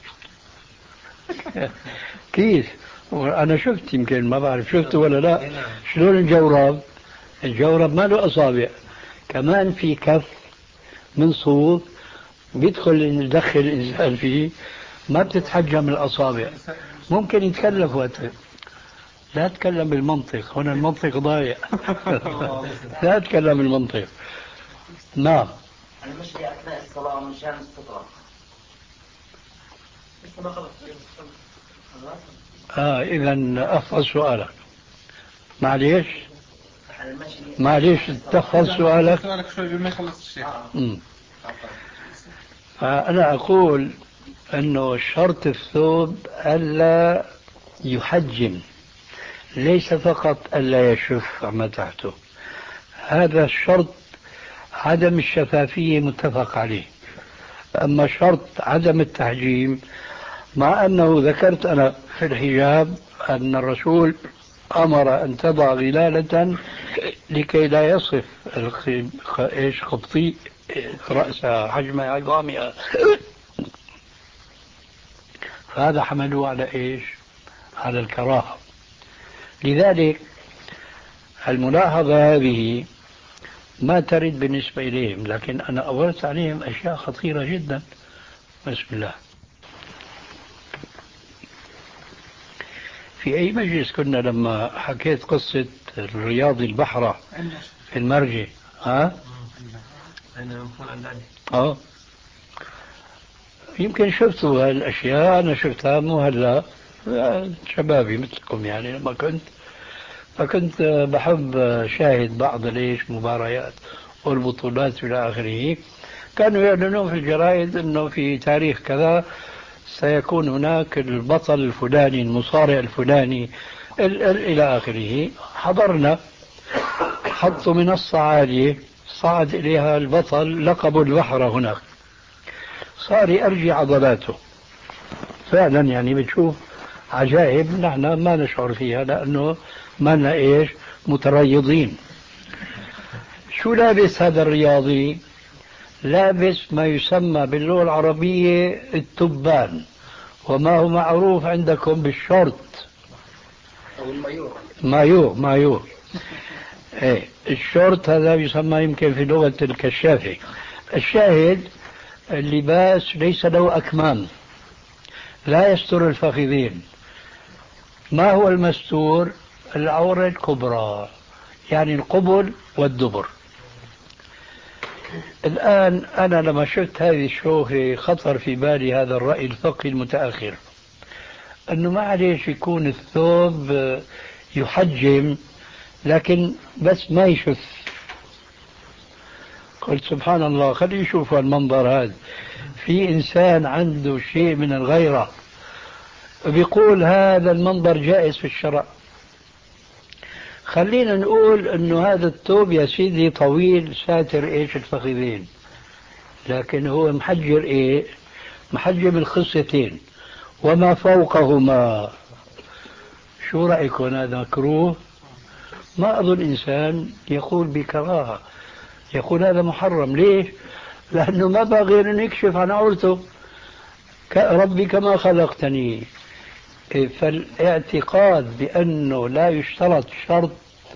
كيس. وأنا شفت، يمكن ما بعرف شفته ولا لا، شلون الجورب الجورب ما له أصابع، كمان في كف من صوف بيدخل يدخل الإنسان فيه، ما بتتحجم الأصابع. ممكن يتكلف وقت. لا تكلم بالمنطق، هنا المنطق ضايع. لا تكلم بالمنطق. نعم. المشي أثناء الصلاة مشان السترة. آه إذا أحفظ سؤالك. معليش معليش تحفظ سؤالك. سؤالك شوي بما يخلص الشيخ. فأنا أقول أنه شرط الثوب ألا يحجم، ليس فقط ألا يشف عما تحته. هذا الشرط عدم الشفافية متفق عليه. أما شرط عدم التحجيم، مع أنه ذكرت أنا في الحجاب أن الرسول أمر أن تضع غلالة لكي لا يصف إيش خبطي رأسها حجم عظامها، فهذا حملوه على إيش؟ على الكراهة. لذلك الملاحظة هذه ما ترد بالنسبة إليهم، لكن أنا أورت عليهم أشياء خطيرة جدا. بسم الله. في أي مجلس كنا لما حكيت قصة الرياضي البحرة في المرجي؟ ها؟ اه يمكن شفتوا هالأشياء، أنا شفتها مو هلا، شبابي مثلكم يعني. لما كنت فكنت بحب شاهد بعض ليش مباريات والبطولات إلى آخره، كانوا يعلنون في الجرائد أنه في تاريخ كذا سيكون هناك البطل الفلاني المصارع الفلاني إلى آخره. حضرنا، حطوا منصة عالية صعد إليها البطل لقب البحر هناك، صار يرجي عضلاته فعلا. يعني بتشوف عجائب نحن ما نشعر فيها لأنه ما لنا إيش متريضين. شو لابس هذا الرياضي؟ لابس ما يسمى باللغة العربية التبان، وما هو معروف عندكم بالشورت أو المايو. مايو مايو ايه الشورت هذا يسمى يمكن في لغة الكشافة. الشاهد اللباس ليس له أكمام، لا يستر الفخذين. ما هو المستور؟ العورة الكبرى، يعني القبل والدبر. الآن أنا لما شفت هذه الشوفة خطر في بالي هذا الرأي الفقهي المتأخر، أنه معلش يكون الثوب يحجم لكن بس ما يشف. قلت سبحان الله، خليه يشوف المنظر هذا. في إنسان عنده شيء من الغيرة بيقول هذا المنظر جائز في الشرع. خلينا نقول انه هذا الثوب يا سيدي طويل ساتر ايش الفخذين، لكن هو محجر ايه؟ محجم الخصيتين وما فوقهما. شو رأيكم، هذا مكروه؟ ما أظن إنسان يقول بكراهة، يقول هذا محرم. ليش؟ لأنه ما بقى غير أن يكشف عن عورته. ربي كما خلقتني. فالاعتقاد بأنه لا يشترط شرط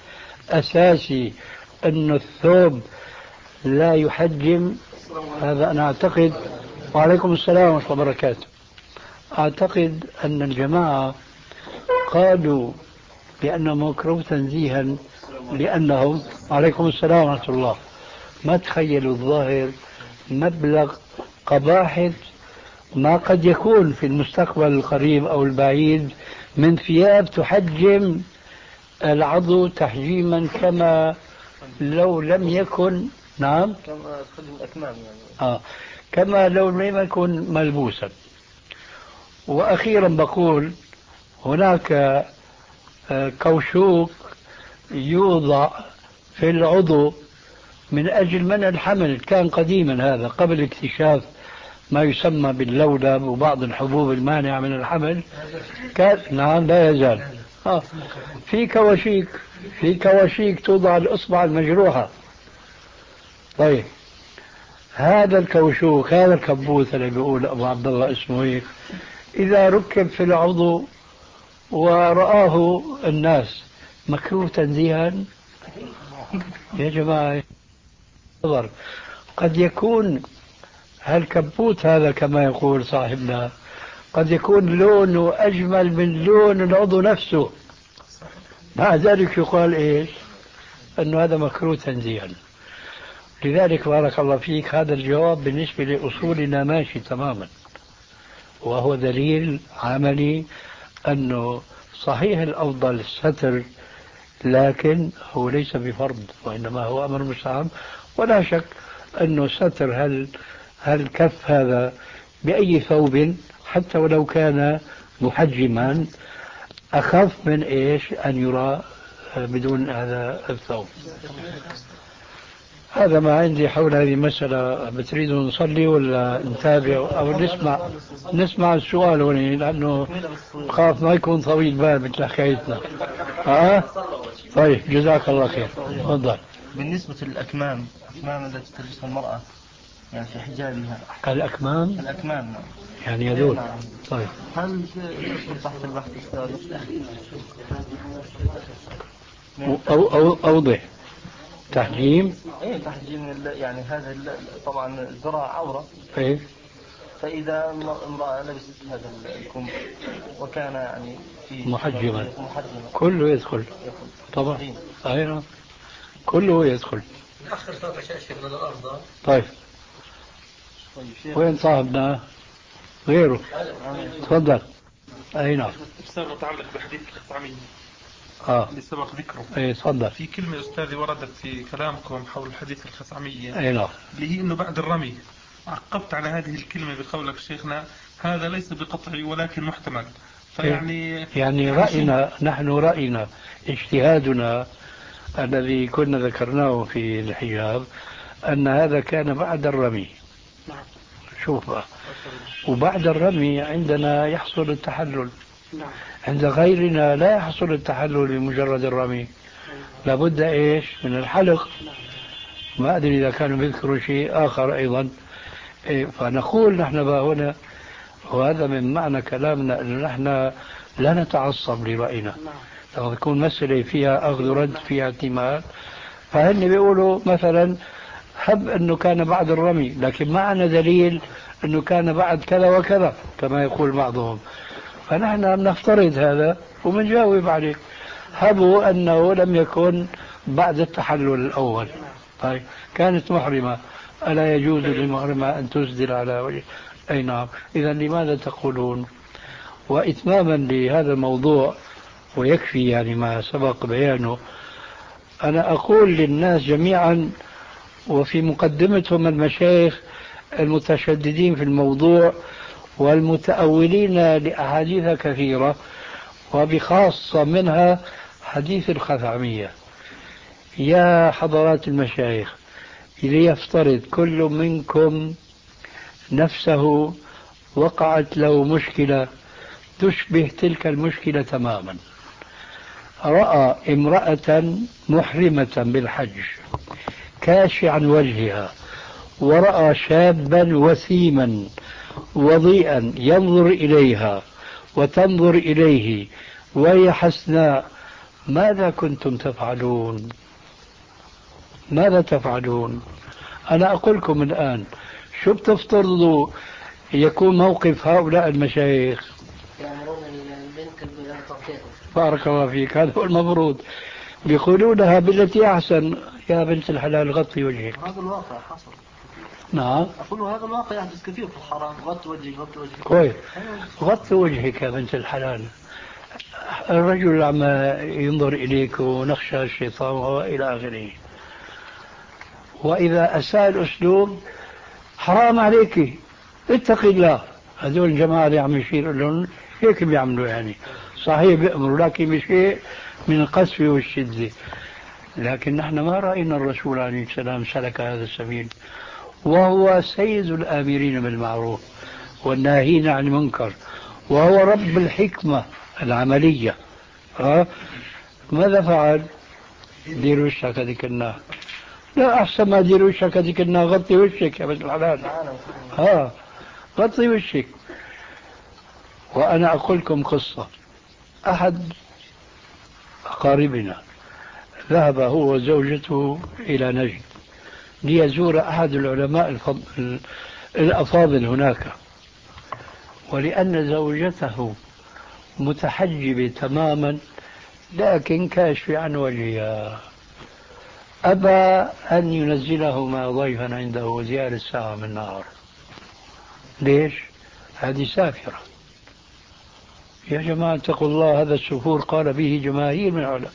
أساسي أن الثوب لا يحجم، هذا أنا أعتقد. وعليكم السلام ورحمة الله وبركاته. أعتقد أن الجماعة قالوا بأنه مكروه تنزيها لأنهم، وعليكم السلام ورحمة الله، ما تخيلوا الظاهر مبلغ قباحة ما قد يكون في المستقبل القريب أو البعيد من ثياب تحجم العضو تحجيما كما لو لم يكن. نعم، كما تخدم الأكمام يعني. آه كما لو لم يكن ملبوسا. وأخيرا بقول هناك كوشوك يوضع في العضو من أجل منع الحمل، كان قديما هذا قبل اكتشاف ما يسمى باللولب وبعض الحبوب المانعة من الحمل. كان نعم لا يزال. آه. في كواشيك في كواشيك توضع الإصبع المجروحة. طيب هذا الكوشوك، هذا الكبوت اللي بيقول أبو عبد الله اسمه هيك، إذا ركب في العضو ورآه الناس مكروه تنزيها؟ يا جماعة نظر، قد يكون هالكبوت هذا كما يقول صاحبنا قد يكون لونه أجمل من لون العضو نفسه، مع ذلك يقال إيش؟ أنه هذا مكروه تنزيها. لذلك بارك الله فيك، هذا الجواب بالنسبة لأصولنا ماشي تماما، وهو دليل عملي أنه صحيح الأفضل الستر، لكن هو ليس بفرض وإنما هو أمر مستحب. ولا شك أنه ستر هل هالكف هذا بأي ثوب حتى ولو كان محجما أخف من إيش أن يرى بدون هذا الثوب. هذا ما عندي حول هذه المسألة. بتريدوا نصلي ولا نتابع أو نسمع نسمع السؤال هنا، لأنه خاف ما يكون طويل بال مثل حكايتنا. ها؟ طيب جزاك الله خير. تفضل. بالنسبة للأكمام، الأكمام التي تلبسها المرأة يعني في حجابها. الأكمام؟ الأكمام يعني هذول. طيب هل يدخل تحت البحث الثالث؟ أو أو أوضح. تحجيم؟ ايه تحجيم يعني هذا طبعا الذراع عورة. ايه. فإذا امرأة لبست هذا الكم وكان يعني في محجما محجما كله يدخل طبعا. أيوة كله يدخل. أخر صوت شاشة من الأرض. طيب وين صاحبنا غيره؟ تفضل. أي نعم. أستاذ متعلق بحديث الخثعمية آه. اللي سبق ذكره. أي تفضل. في كلمة أستاذي وردت في كلامكم حول الحديث الخثعمية. أي نعم. اللي هي إنه بعد الرمي. عقبت على هذه الكلمة بقولك شيخنا هذا ليس بقطعي ولكن محتمل. فيعني يعني رأينا نحن رأينا اجتهادنا الذي كنا ذكرناه في الحجاب أن هذا كان بعد الرمي. نعم. شوف وبعد الرمي عندنا يحصل التحلل. نعم. عند غيرنا لا يحصل التحلل بمجرد الرمي، لابد إيش من الحلق. ما أدري إذا كانوا بيذكروا شيء آخر أيضا. فنقول نحن بقى هنا، وهذا من معنى كلامنا، أن نحن لا نتعصب لرأينا. لما تكون مسألة فيها أخذ ورد فيها اعتماد، فهن بيقولوا مثلا هب أنه كان بعد الرمي، لكن ما عندنا دليل أنه كان بعد كذا وكذا كما يقول بعضهم. فنحن بنفترض هذا وبنجاوب عليه. هبوا أنه لم يكن بعد التحلل الأول. طيب كانت محرمة، ألا يجوز للمحرمة أن تسدل على وجه؟ أي نعم. إذا لماذا تقولون؟ وإتماما لهذا الموضوع، ويكفي يعني ما سبق بيانه، أنا أقول للناس جميعا وفي مقدمتهم المشايخ المتشددين في الموضوع والمتأولين لأحاديث كثيرة، وبخاصة منها حديث الخثعمية، يا حضرات المشايخ، ليفترض كل منكم نفسه وقعت له مشكلة تشبه تلك المشكلة تماما. رأى امرأة محرمة بالحج كاشعا وجهها، ورأى شابا وسيما وضيئا ينظر إليها وتنظر إليه وهي حسناء، ماذا كنتم تفعلون؟ ماذا تفعلون؟ أنا أقولكم الآن، شو بتفترضوا يكون موقف هؤلاء المشايخ؟ يأمرون البنت بتغطيته. بارك الله فيك، هذا هو المفروض. بيقولونها بالتي أحسن، يا بنت الحلال غطي وجهك. هذا الواقع حصل. نعم. أقول هذا الواقع يحدث كثير في الحرام. غطي وجهك غطي وجهك. كويس. غطي وجهك يا بنت الحلال. الرجل عم ينظر إليك ونخشى الشيطان وإلى آخره. وإذا أساء الأسلوب حرام عليك، اتقي الله. هذول الجماعة اللي عم يشير لهم هيك بيعملوا، يعني صحيح بيأمروا لكن بشيء من القسوة والشدة. لكن نحن ما رأينا الرسول عليه السلام سلك هذا السبيل، وهو سيد الآمرين بالمعروف والناهين عن المنكر، وهو رب الحكمة العملية. ها؟ ماذا فعل؟ دير وشك هذيك النار. لا، أحسن ما دير وشك هذيك النار غطي وشك يا بنت الحلال. ها، غطي وشك. وأنا أقول لكم قصة. أحد أقاربنا ذهب هو وزوجته إلى نجد ليزور أحد العلماء الفضل الأفاضل هناك، ولأن زوجته متحجبة تماما لكن كاشف عن وجهها، أبى أن ينزلهما ضيفا عنده وزيارة الساعة من النهار. ليش؟ هذه سافرة. يا جماعة اتقوا الله، هذا السفور قال به جماهير من العلماء،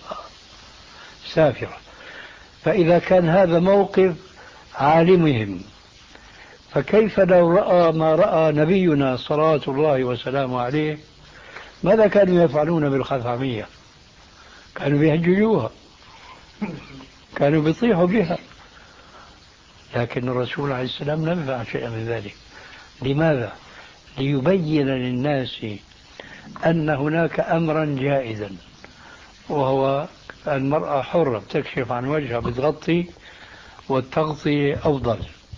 سافرة. فإذا كان هذا موقف عالمهم، فكيف لو رأى ما رأى نبينا صلوات الله وسلامه عليه؟ ماذا كانوا يفعلون بالخثعمية؟ كانوا بيهججوها، كانوا بيطيحوا بها. لكن الرسول عليه السلام لم يفعل شيئا من ذلك. لماذا؟ ليبين للناس أن هناك أمرا جائزا، وهو المرأة حرة تكشف عن وجهها بتغطي، والتغطية أفضل.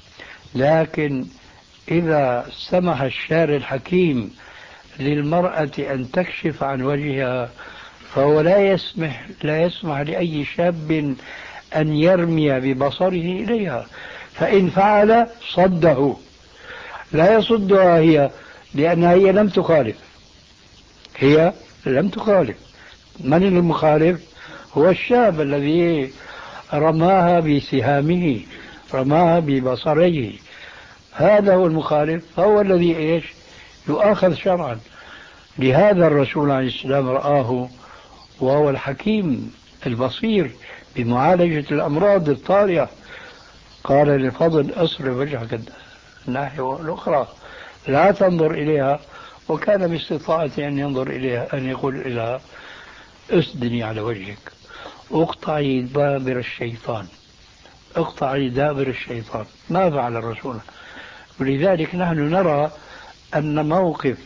لكن إذا سمح الشارع الحكيم للمرأة أن تكشف عن وجهها، فهو لا يسمح لا يسمح لأي شاب أن يرمي ببصره إليها، فإن فعل صده. لا يصدها هي، لأنها هي لم تخالف، هي لم تخالف. من المخالف؟ هو الشاب الذي رماها بسهامه، رماها ببصره، هذا هو المخالف، فهو الذي إيش يؤاخذ شرعا. لهذا الرسول عليه السلام رآه، وهو الحكيم البصير بمعالجة الأمراض الطارئة، قال للفضل اصرف وجهك الناحية الأخرى لا تنظر إليها، وكان باستطاعته أن ينظر إليها، أن يقول إليها اسدني على وجهك، اقطعي دابر الشيطان، اقطعي دابر الشيطان. ما فعل الرسول. ولذلك نحن نرى أن موقف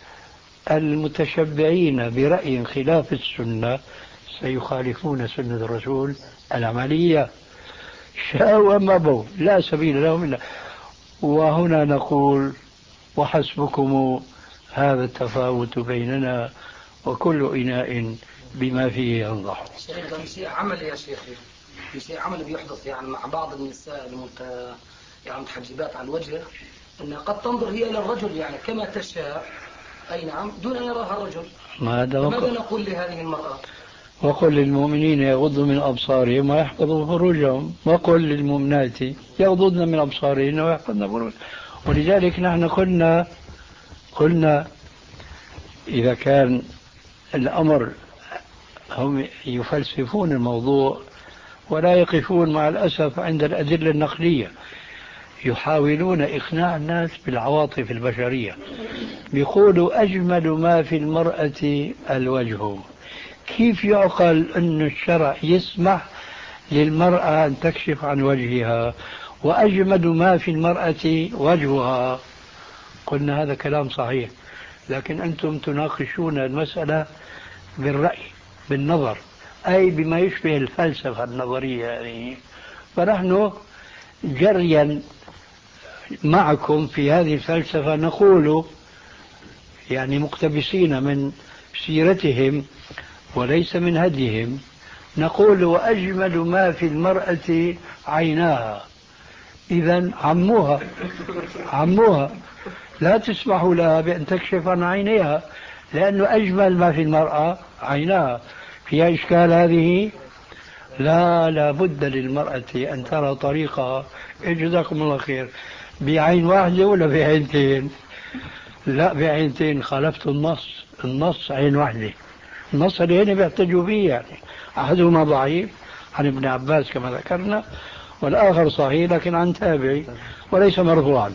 المتشبعين برأي خلاف السنة سيخالفون سنة الرسول العملية. شاءوا أم أبوا لا سبيل لهم إلا. وهنا نقول وحسبكم هذا التفاوت بيننا وكل إناء بما فيه ينضح. شيخ ده شيء عملي يا شيخ، في شيء عملي بيحدث يعني مع بعض النساء المت... يعني متحجبات عن الوجه، أنها قد تنظر هي إلى الرجل يعني كما تشاء، أي نعم، دون أن يراها الرجل. ماذا نقول لهذه المرأة؟ وقل للمؤمنين يغضوا من أبصارهم ويحفظوا فروجهم، وقل للمؤمنات يغضضن من أبصارهن ويحفظن فروجهن. ولذلك نحن قلنا قلنا إذا كان الأمر هم يفلسفون الموضوع ولا يقفون مع الأسف عند الأدلة النقلية، يحاولون إقناع الناس بالعواطف البشرية. بيقولوا أجمل ما في المرأة الوجه. كيف يعقل أن الشرع يسمح للمرأة أن تكشف عن وجهها وأجمل ما في المرأة وجهها؟ قلنا هذا كلام صحيح، لكن أنتم تناقشون المسألة بالرأي بالنظر، أي بما يشبه الفلسفة النظرية يعني. فنحن جريا معكم في هذه الفلسفة نقول يعني مقتبسين من سيرتهم وليس من هديهم، نقول وأجمل ما في المرأة عيناها. إذن عموها عموها لا تسمح لها بأن تكشف عن عينيها، لأنه أجمل ما في المرأة عيناها. فيها إشكال هذه؟ لا لا بد للمرأة أن ترى طريقها. جزاكم الله خير. بعين واحدة ولا بعينتين؟ لا بعينتين، خالفت النص. النص عين واحدة. النص اللي هنا بيحتجوا به يعني أحدهما ضعيف عن ابن عباس كما ذكرنا، والآخر صحيح لكن عن تابعي وليس مرفوعا.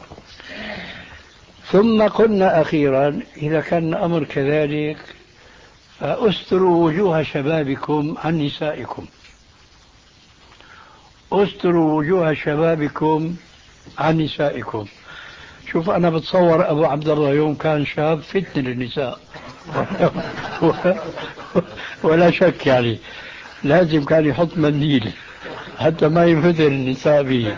ثم قلنا أخيرا إذا كان الأمر كذلك فأستروا وجوه شبابكم عن نسائكم. أستروا وجوه شبابكم عن نسائكم. شوف أنا بتصور أبو عبد الله يوم كان شاب فتن للنساء ولا شك يعني لازم كان يحط منديل حتى ما ينفتن النساء به.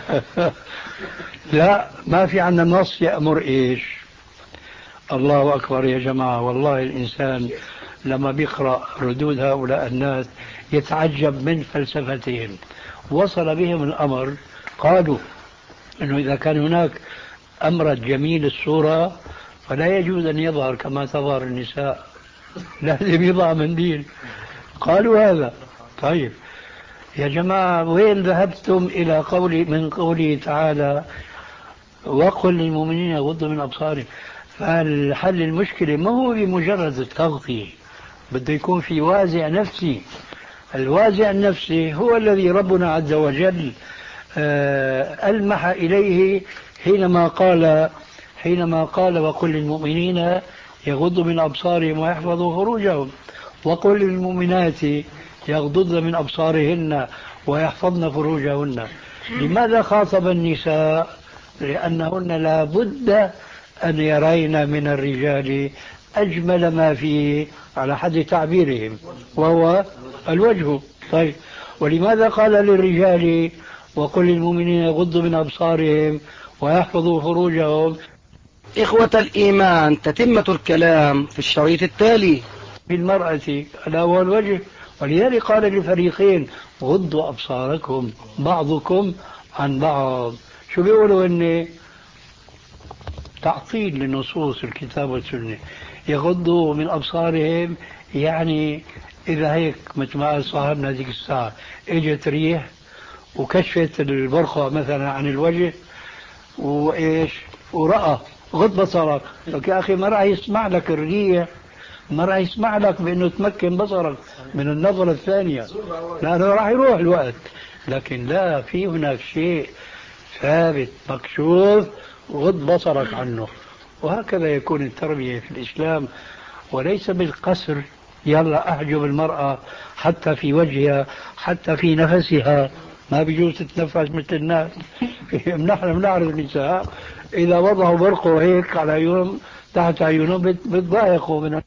لا ما في عنا نص يأمر إيش. الله أكبر يا جماعة، والله الإنسان لما بيقرأ ردود هؤلاء الناس يتعجب من فلسفتهم. وصل بهم الأمر قالوا أنه إذا كان هناك أمر جميل الصورة فلا يجوز أن يظهر كما تظهر النساء، لازم يضع منديل. قالوا هذا. طيب يا جماعة وين ذهبتم إلى قول من قوله تعالى وقل للمؤمنين يغضوا من أبصارهم؟ فالحل المشكلة ما هو بمجرد التغطية، بده يكون في وازع نفسي. الوازع النفسي هو الذي ربنا عز وجل ألمح إليه حينما قال حينما قال وقل للمؤمنين يغضوا من أبصارهم ويحفظوا فروجهم، وقل للمؤمنات يغضضن من أبصارهن ويحفظن فروجهن. لماذا خاطب النساء؟ لأنهن لا بد أن يرين من الرجال أجمل ما فيه على حد تعبيرهم وهو الوجه. طيب ولماذا قال للرجال وقل للمؤمنين يغضوا من أبصارهم ويحفظوا فروجهم؟ إخوة الإيمان، تتمة الكلام في الشريط التالي. في المرأة ألا هو الوجه. ولذلك قال للفريقين غضوا أبصاركم بعضكم عن بعض. شو بيقولوا إن تعطيل لنصوص الكتاب والسنة. يغضوا من أبصارهم يعني إذا هيك مثل ما قال صاحبنا هذيك الساعة اجت ريح وكشفت البرقع مثلا عن الوجه وإيش ورأى غض بصرك، لك يا أخي ما راح يسمع لك الريح، ما راح يسمع لك بأنه تمكن بصرك من النظرة الثانية، لأنه راح يروح الوقت. لكن لا، في هناك شيء ثابت مكشوف غض بصرك عنه. وهكذا يكون التربية في الإسلام، وليس بالقصر يلا أحجب المرأة حتى في وجهها حتى في نفسها، ما بيجوز تتنفس مثل الناس. نحن بنعرف النساء إذا وضعوا برقوا هيك على عيونهم تحت عيونهم بتضايقوا من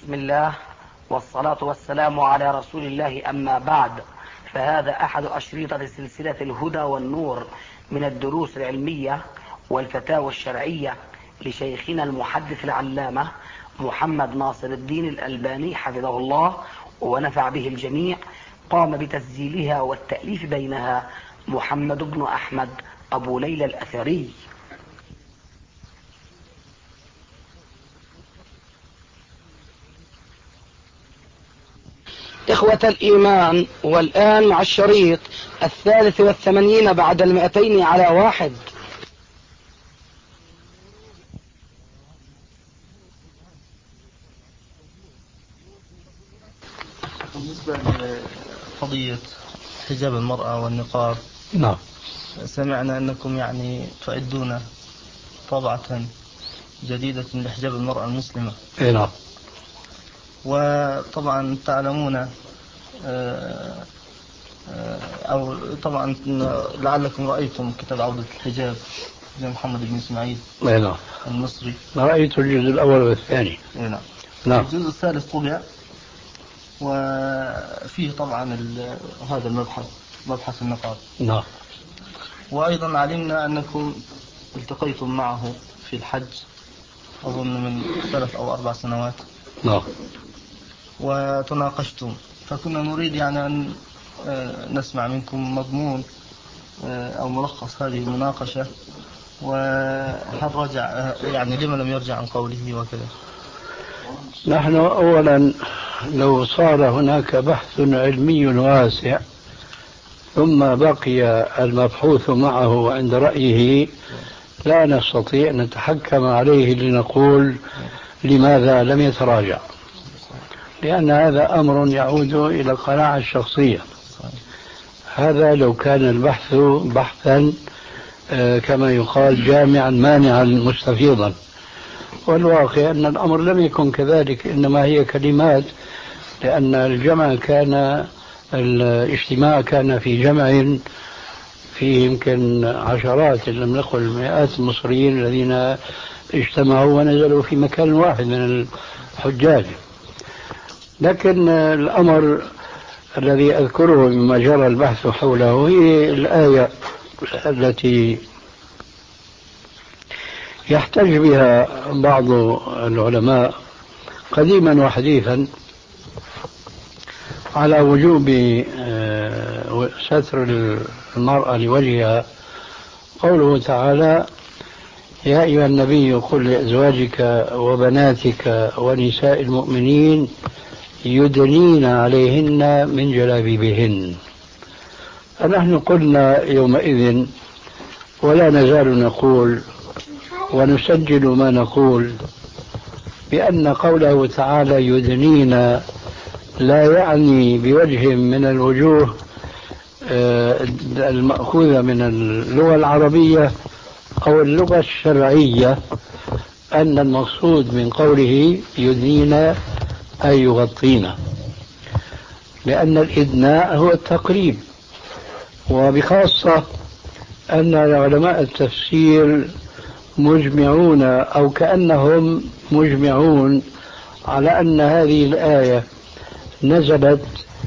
بسم الله والصلاة والسلام على رسول الله، أما بعد، فهذا أحد أشريطة سلسلة الهدى والنور من الدروس العلمية والفتاوى الشرعية لشيخنا المحدث العلامة محمد ناصر الدين الألباني حفظه الله ونفع به الجميع. قام بتسجيلها والتأليف بينها محمد بن أحمد أبو ليلى الأثري. إخوة الإيمان، والآن مع الشريط الثالث والثمانين بعد المئتين على واحد. بالنسبة لقضية حجاب المرأة والنقاب، نعم، سمعنا أنكم يعني تعدون طبعة جديدة لحجاب المرأة المسلمة. إيه نعم. وطبعا تعلمون أو طبعا لعلكم رأيتم كتاب عودة الحجاب لمحمد بن إسماعيل إيه نعم المصري. رأيت الجزء الأول والثاني. إيه نعم. نعم. الجزء الثالث طبع، وفيه طبعا هذا المبحث، مبحث النقاب. نعم. وأيضا علمنا أنكم التقيتم معه في الحج أظن من ثلاث أو أربع سنوات. نعم. وتناقشتم، فكنا نريد يعني أن نسمع منكم مضمون أو ملخص هذه المناقشة، وهل رجع يعني لما لم يرجع عن قوله وكذا. نحن أولا لو صار هناك بحث علمي واسع ثم بقي المبحوث معه عند رأيه لا نستطيع أن نتحكم عليه لنقول لماذا لم يتراجع، لأن هذا أمر يعود إلى القناعة الشخصية. هذا لو كان البحث بحثا كما يقال جامعا مانعا مستفيضا، والواقع أن الأمر لم يكن كذلك، إنما هي كلمات، لأن الجمع كان الاجتماع كان في جمع فيه يمكن عشرات إن لم نقل مئات المصريين الذين اجتمعوا ونزلوا في مكان واحد من الحجاج. لكن الأمر الذي أذكره مما جرى البحث حوله هي الآية التي يحتج بها بعض العلماء قديما وحديثا على وجوب ستر المرأة لوجهها. قوله تعالى: يا أيها النبي قل لأزواجك وبناتك ونساء المؤمنين يدنين عليهن من جلابيبهن. فنحن قلنا يومئذ ولا نزال نقول ونسجل ما نقول بأن قوله تعالى يدنين لا يعني بوجه من الوجوه المأخوذة من اللغة العربية أو اللغة الشرعية أن المقصود من قوله يدنين أي يغطين، لأن الإدناء هو التقريب. وبخاصة أن علماء التفسير مجمعون أو كأنهم مجمعون على أن هذه الآية نزلت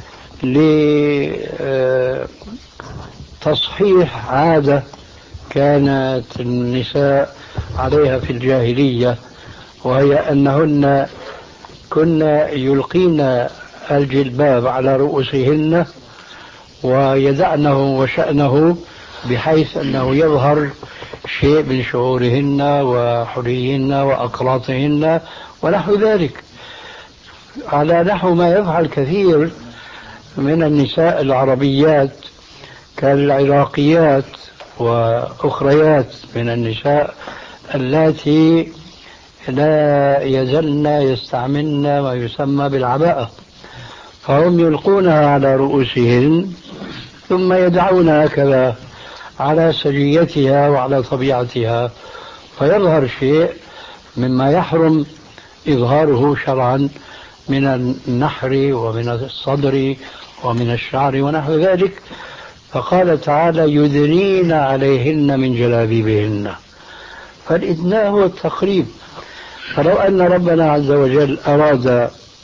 لتصحيح عادة كانت النساء عليها في الجاهلية، وهي أنهن كنا يلقين الجلباب على رؤوسهن ويدعنه وشأنه بحيث أنه يظهر شيء من شعورهن وحليهن وأقراطهن ونحو ذلك، على نحو ما يفعل كثير من النساء العربيات كالعراقيات وأخريات من النساء التي لا يزلن يستعملن ما يسمى بالعباءة، فهم يلقونها على رؤوسهن ثم يدعون هكذا على سجيتها وعلى طبيعتها، فيظهر شيء مما يحرم إظهاره شرعا من النحر ومن الصدر ومن الشعر ونحو ذلك. فقال تعالى يدنين عليهن من جلابيبهن، فالإدناء هو التقريب. فلو أن ربنا عز وجل أراد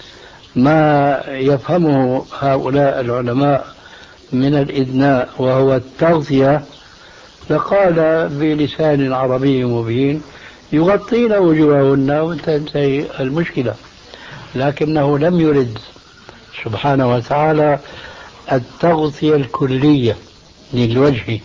ما يفهمه هؤلاء العلماء من الإدناء وهو التغطية لقال بلسان عربي مبين يغطين وجوههن وتنتهي المشكلة، لكنه لم يرد سبحانه وتعالى التغطية الكلية للوجه،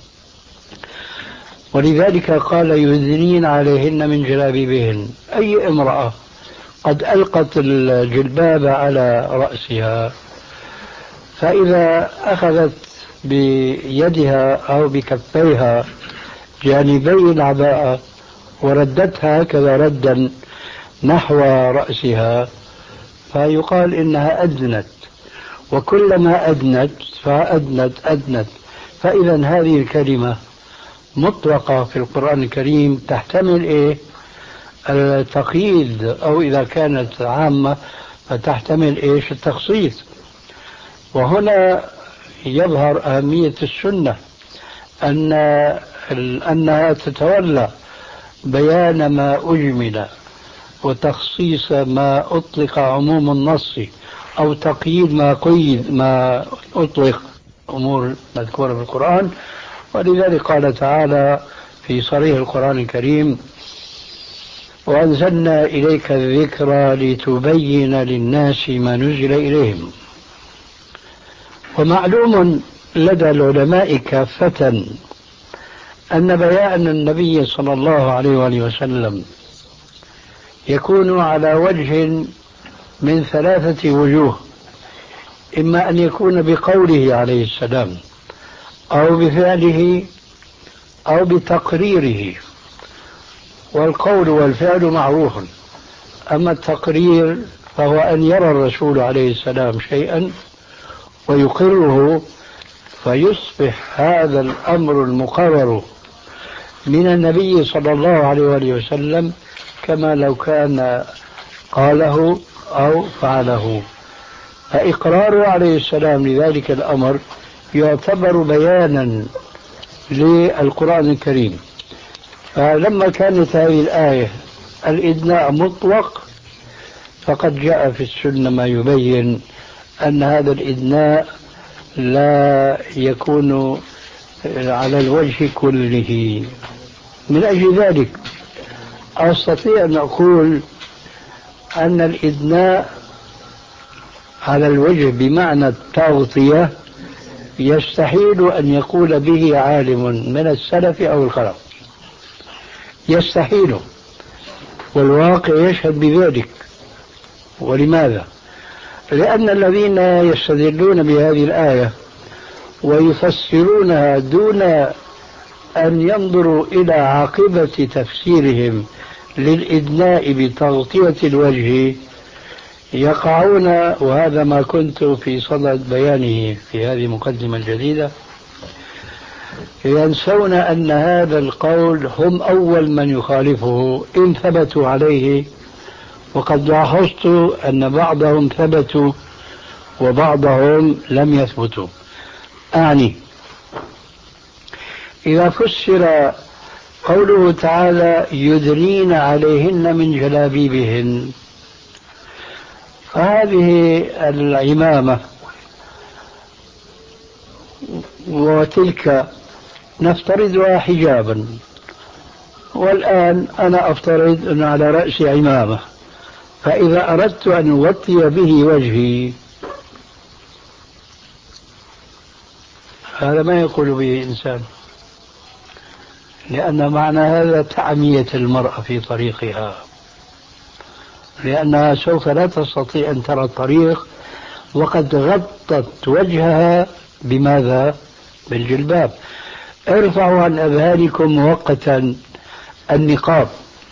ولذلك قال يدنين عليهن من جلابيبهن. أي امرأة قد ألقت الجلباب على رأسها فإذا أخذت بيدها أو بكفيها جانبي العباءة وردتها هكذا ردا نحو رأسها فيقال إنها أدنت، وكلما أدنت فأدنت أدنت. فإذا هذه الكلمة مطلقة في القرآن الكريم تحتمل إيه؟ التقييد، أو إذا كانت عامة فتحتمل إيش؟ التخصيص. وهنا يظهر أهمية السنة أن أنها تتولى بيان ما أجمل وتخصيص ما أطلق عموم النص أو تقييد ما قيد ما أطلق أمور مذكورة في القرآن. ولذلك قال تعالى في صريح القرآن الكريم وأنزلنا إليك الذكر لتبين للناس ما نزل إليهم. ومعلوم لدى العلماء كافة أن بيان النبي صلى الله عليه وآله وسلم يكون على وجه من ثلاثة وجوه: إما أن يكون بقوله عليه السلام أو بفعله أو بتقريره. والقول والفعل معروف، أما التقرير فهو أن يرى الرسول عليه السلام شيئا ويقره فيصبح هذا الأمر المقرر من النبي صلى الله عليه وآله وسلم كما لو كان قاله أو فعله. فإقراره عليه السلام لذلك الأمر يعتبر بيانا للقرآن الكريم. فلما كانت هذه الآية الإدناء مطلق فقد جاء في السنة ما يبين أن هذا الإدناء لا يكون على الوجه كله. من أجل ذلك أستطيع أن أقول أن الإدناء على الوجه بمعنى التغطية يستحيل أن يقول به عالم من السلف أو الخلف، يستحيل، والواقع يشهد بذلك. ولماذا؟ لأن الذين يستدلون بهذه الآية ويفسرونها دون أن ينظروا إلى عاقبة تفسيرهم للإدناء بتغطية الوجه يقعون، وهذا ما كنت في صدد بيانه في هذه المقدمة الجديدة، ينسون أن هذا القول هم أول من يخالفه إن ثبتوا عليه. وقد لاحظت أن بعضهم ثبتوا وبعضهم لم يثبتوا. أعني إذا فسر قوله تعالى يدنين عليهن من جلابيبهن، فهذه العمامة وتلك نفترضها حجابا، والآن أنا أفترض أن على رأسي عمامة، فإذا أردت أن أغطي به وجهي هذا ما يقول به إنسان، لأن معنى هذا تعمية المرأة في طريقها، لأنها سوف لا تستطيع أن ترى الطريق وقد غطت وجهها بماذا؟ بالجلباب. ارفعوا عن أذهانكم مؤقتا النقاب،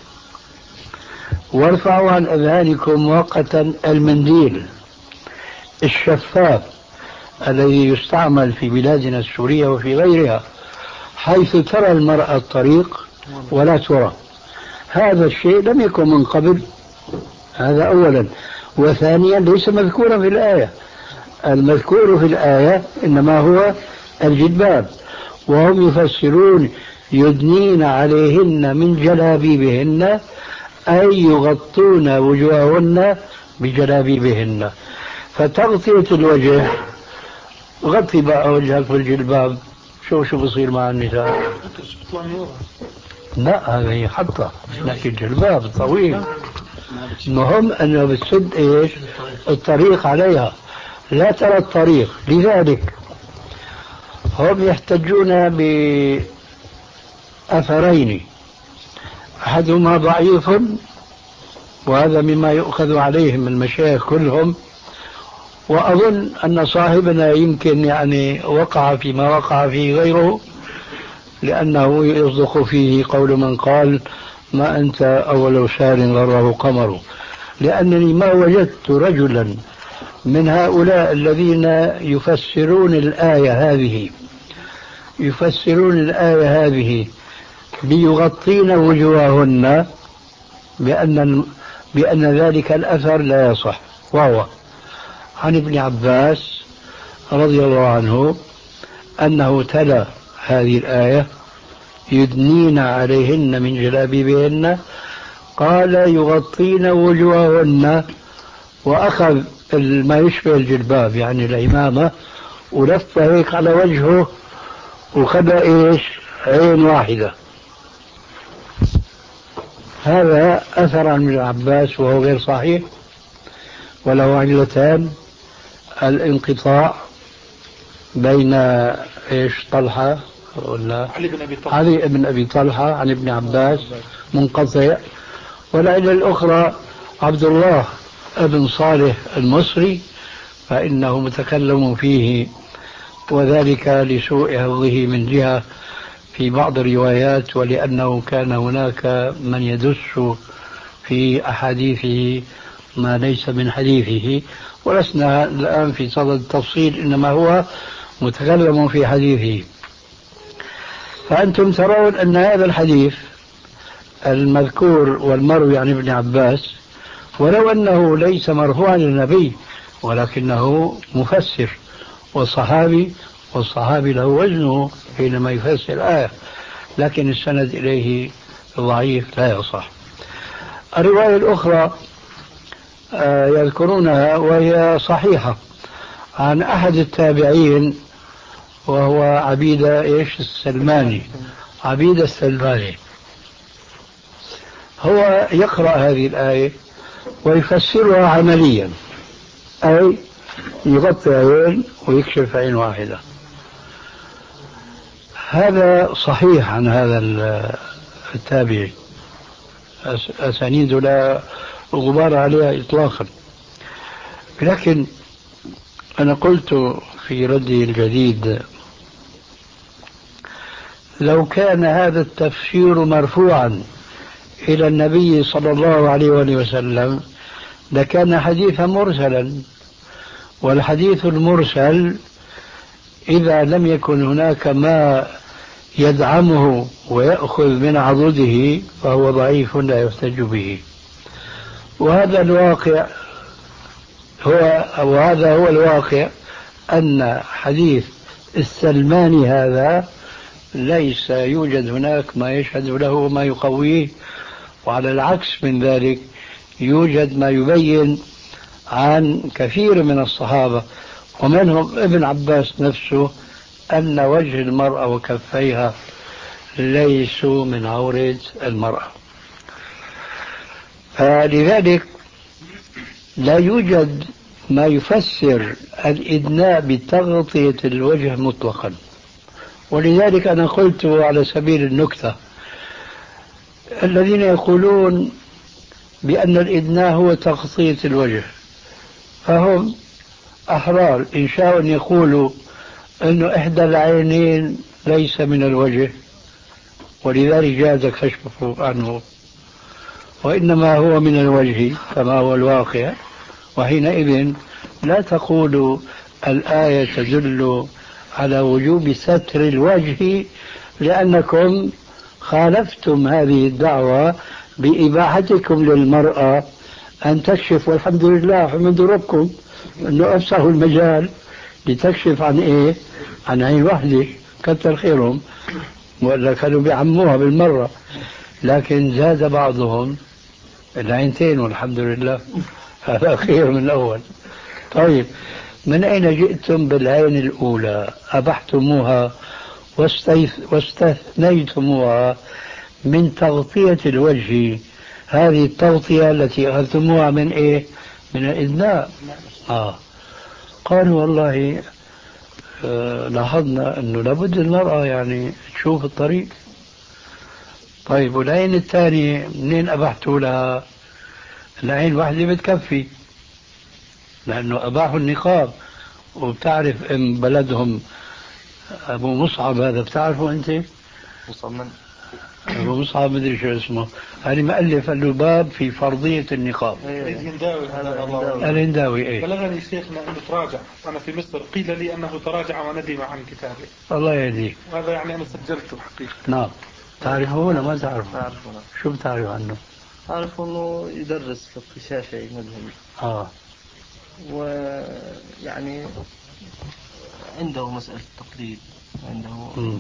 وارفعوا عن أذهانكم مؤقتا المنديل الشفاف الذي يستعمل في بلادنا السورية وفي غيرها، حيث ترى المرأة الطريق ولا ترى. هذا الشيء لم يكن من قبل، هذا أولا. وثانيا ليس مذكورا في الآية، المذكور في الآية إنما هو الجلباب، وهم يفسرون يدنين عليهن من جلابيبهن أي يغطون وجوههن بجلابيبهن. فتغطية الوجه، غطي بقى وجهك بالجلباب، شو شو بصير مع النساء؟ لا هذا هي حطة، لكن جلباب طويل. المهم أنه بتسد إيش؟ الطريق عليها، لا ترى الطريق. لذلك هم يحتجون بأثرين، أحدهما ضعيف، وهذا مما يؤخذ عليهم المشايخ كلهم، وأظن أن صاحبنا يمكن يعني وقع فيما وقع فيه غيره، لأنه يصدق فيه قول من قال ما أنت أول شهر غره قمر. لأنني ما وجدت رجلا من هؤلاء الذين يفسرون الآية هذه يفسرون الآية هذه بيغطين وجوههن بأن بأن ذلك الأثر لا يصح. وهو عن ابن عباس رضي الله عنه أنه تلا هذه الآية يدنين عليهن من جلابيبهن، قال يغطين وجوههن، وأخذ ما يشبه الجلباب يعني العمامة ولف هيك على وجهه وخلى إيش عين واحدة. هذا أثر عن ابن عباس وهو غير صحيح، وله علتان: الانقطاع بين إيش طلحة ولا علي بن أبي طلحة علي بن أبي طلحة عن ابن عباس منقطع، والعلة الأخرى عبد الله بن صالح المصري فإنه متكلم فيه، وذلك لسوء حفظه من جهة في بعض الروايات، ولأنه كان هناك من يدس في أحاديثه ما ليس من حديثه، ولسنا الآن في صدد التفصيل، إنما هو متكلم في حديثه. فأنتم ترون أن هذا الحديث المذكور والمروي عن ابن عباس، ولو أنه ليس مرفوعا للنبي ولكنه مفسر والصحابي، والصحابي له وزنه حينما يفسر الآية، لكن السند إليه ضعيف لا يصح. الرواية الأخرى يذكرونها وهي صحيحة عن أحد التابعين وهو عبيدة إيش السلماني، عبيدة السلماني، هو يقرأ هذه الآية ويفسرها عمليا، أي يغطي عين ويكشف عين واحدة. هذا صحيح عن هذا التابعي، أسانيد لا غبار عليها إطلاقا. لكن أنا قلت في ردي الجديد لو كان هذا التفسير مرفوعا إلى النبي صلى الله عليه وسلم لكان حديثا مرسلا، والحديث المرسل إذا لم يكن هناك ما يدعمه ويأخذ من عضده فهو ضعيف لا يحتج به. وهذا الواقع هو وهذا هو الواقع أن حديث السلماني هذا ليس يوجد هناك ما يشهد له وما يقويه، وعلى العكس من ذلك يوجد ما يبين عن كثير من الصحابة ومنهم ابن عباس نفسه أن وجه المرأة وكفيها ليسوا من عورة المرأة. فلذلك لا يوجد ما يفسر الإدناء بتغطية الوجه مطلقا. ولذلك أنا قلت على سبيل النكتة الذين يقولون بأن الإدناء هو تغطية الوجه فهم أحرار إن شاءوا أن يقولوا أن إحدى العينين ليس من الوجه ولذلك جاز كشفه عنه، وإنما هو من الوجه كما هو الواقع، وحينئذ لا تقولوا الآية تدل على وجوب ستر الوجه لأنكم خالفتم هذه الدعوة بإباحتكم للمرأة أن تكشف، والحمد لله حمد ربكم أنه أفسحوا المجال لتكشف عن إيه؟ عن عين واحدة، كتر خيرهم، ولا كانوا بيعموها بالمرة، لكن زاد بعضهم العينتين والحمد لله، هذا خير من الأول. طيب من أين جئتم بالعين الأولى؟ أبحتموها واستثنيتموها من تغطية الوجه، هذه التغطية التي أخذتموها من إيه؟ من الإدناء. آه. قالوا والله آه لاحظنا أنه لابد المرأة يعني تشوف الطريق. طيب والعين الثانية منين أبحتوا لها؟ العين واحدة بتكفي، لأنه أباحوا النقاب. وبتعرف إن بلدهم أبو مصعب هذا، بتعرفه أنت؟ مصعب من؟ أبو مصعب مدري شو اسمه، هذه مؤلف الباب في فرضية النقاب. الهنداوي هذا الهنداوي. إيه بلغني شيخنا أنه تراجع، أنا في مصر قيل لي أنه تراجع وندم عن كتابه. الله يهديه. وهذا يعني أنا سجلته حقيقة. نعم. تعرفه ولا ما تعرفه؟ أعرفه. شو بتعرف عنه؟ أعرف أنه يدرس في الشافعي مذهبي. آه. ويعني عنده مسألة التقليد، عنده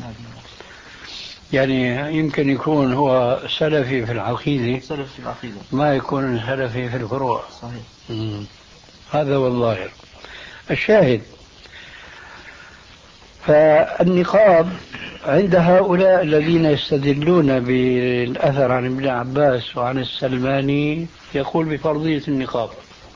يعني يمكن يكون هو سلفي في العقيدة، سلفي في العقيدة، ما يكون سلفي في الفروع. صحيح. مم. هذا هو الظاهر. الشاهد، فالنقاب عند هؤلاء الذين يستدلون بالأثر عن ابن عباس وعن السلماني يقول بفرضية النقاب.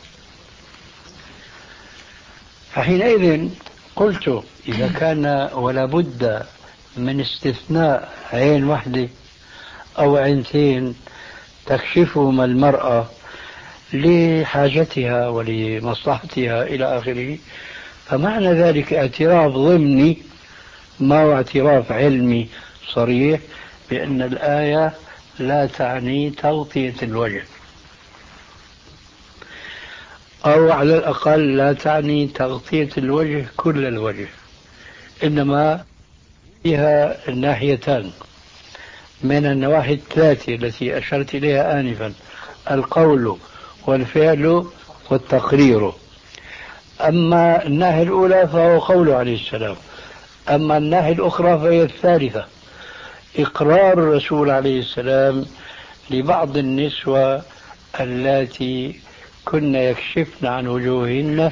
فحينئذ قلت إذا كان ولا بد من استثناء عين واحدة أو عينتين تكشفهما المرأة لحاجتها ولمصلحتها إلى آخره، فمعنى ذلك اعتراف ضمني ما هو اعتراف علمي صريح بأن الآية لا تعني تغطية الوجه، أو على الأقل لا تعني تغطية الوجه كل الوجه، إنما فيها الناحيتان من النواحي الثلاثة التي أشرت إليها آنفا: القول والفعل والتقرير. أما الناحية الأولى فهو قول عليه السلام، أما الناحية الأخرى فهي الثالثة: إقرار الرسول عليه السلام لبعض النسوة اللاتي كن يكشفن عن وجوههن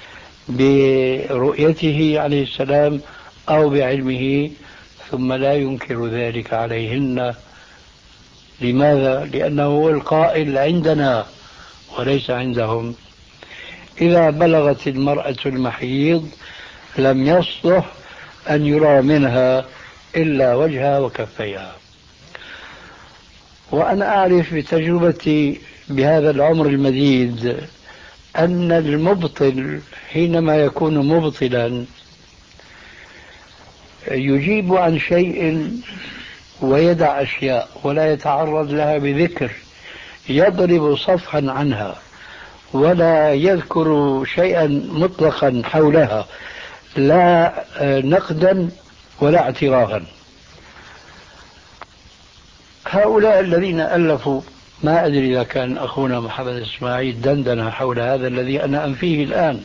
برؤيته عليه السلام أو بعلمه، ثم لا ينكر ذلك عليهن. لماذا؟ لأنه هو القائل عندنا وليس عندهم. إذا بلغت المرأة المحيض لم يصلح أن يرى منها إلا وجهها وكفيها. وأنا أعرف بتجربتي بهذا العمر المديد أن المبطل حينما يكون مبطلا يجيب عن شيء ويدع أشياء ولا يتعرض لها بذكر، يضرب صفحا عنها ولا يذكر شيئا مطلقا حولها، لا نقدا ولا اعترافا. هؤلاء الذين ألفوا، ما أدري إذا كان أخونا محمد إسماعيل دندن حول هذا الذي أنا أنفيه الآن،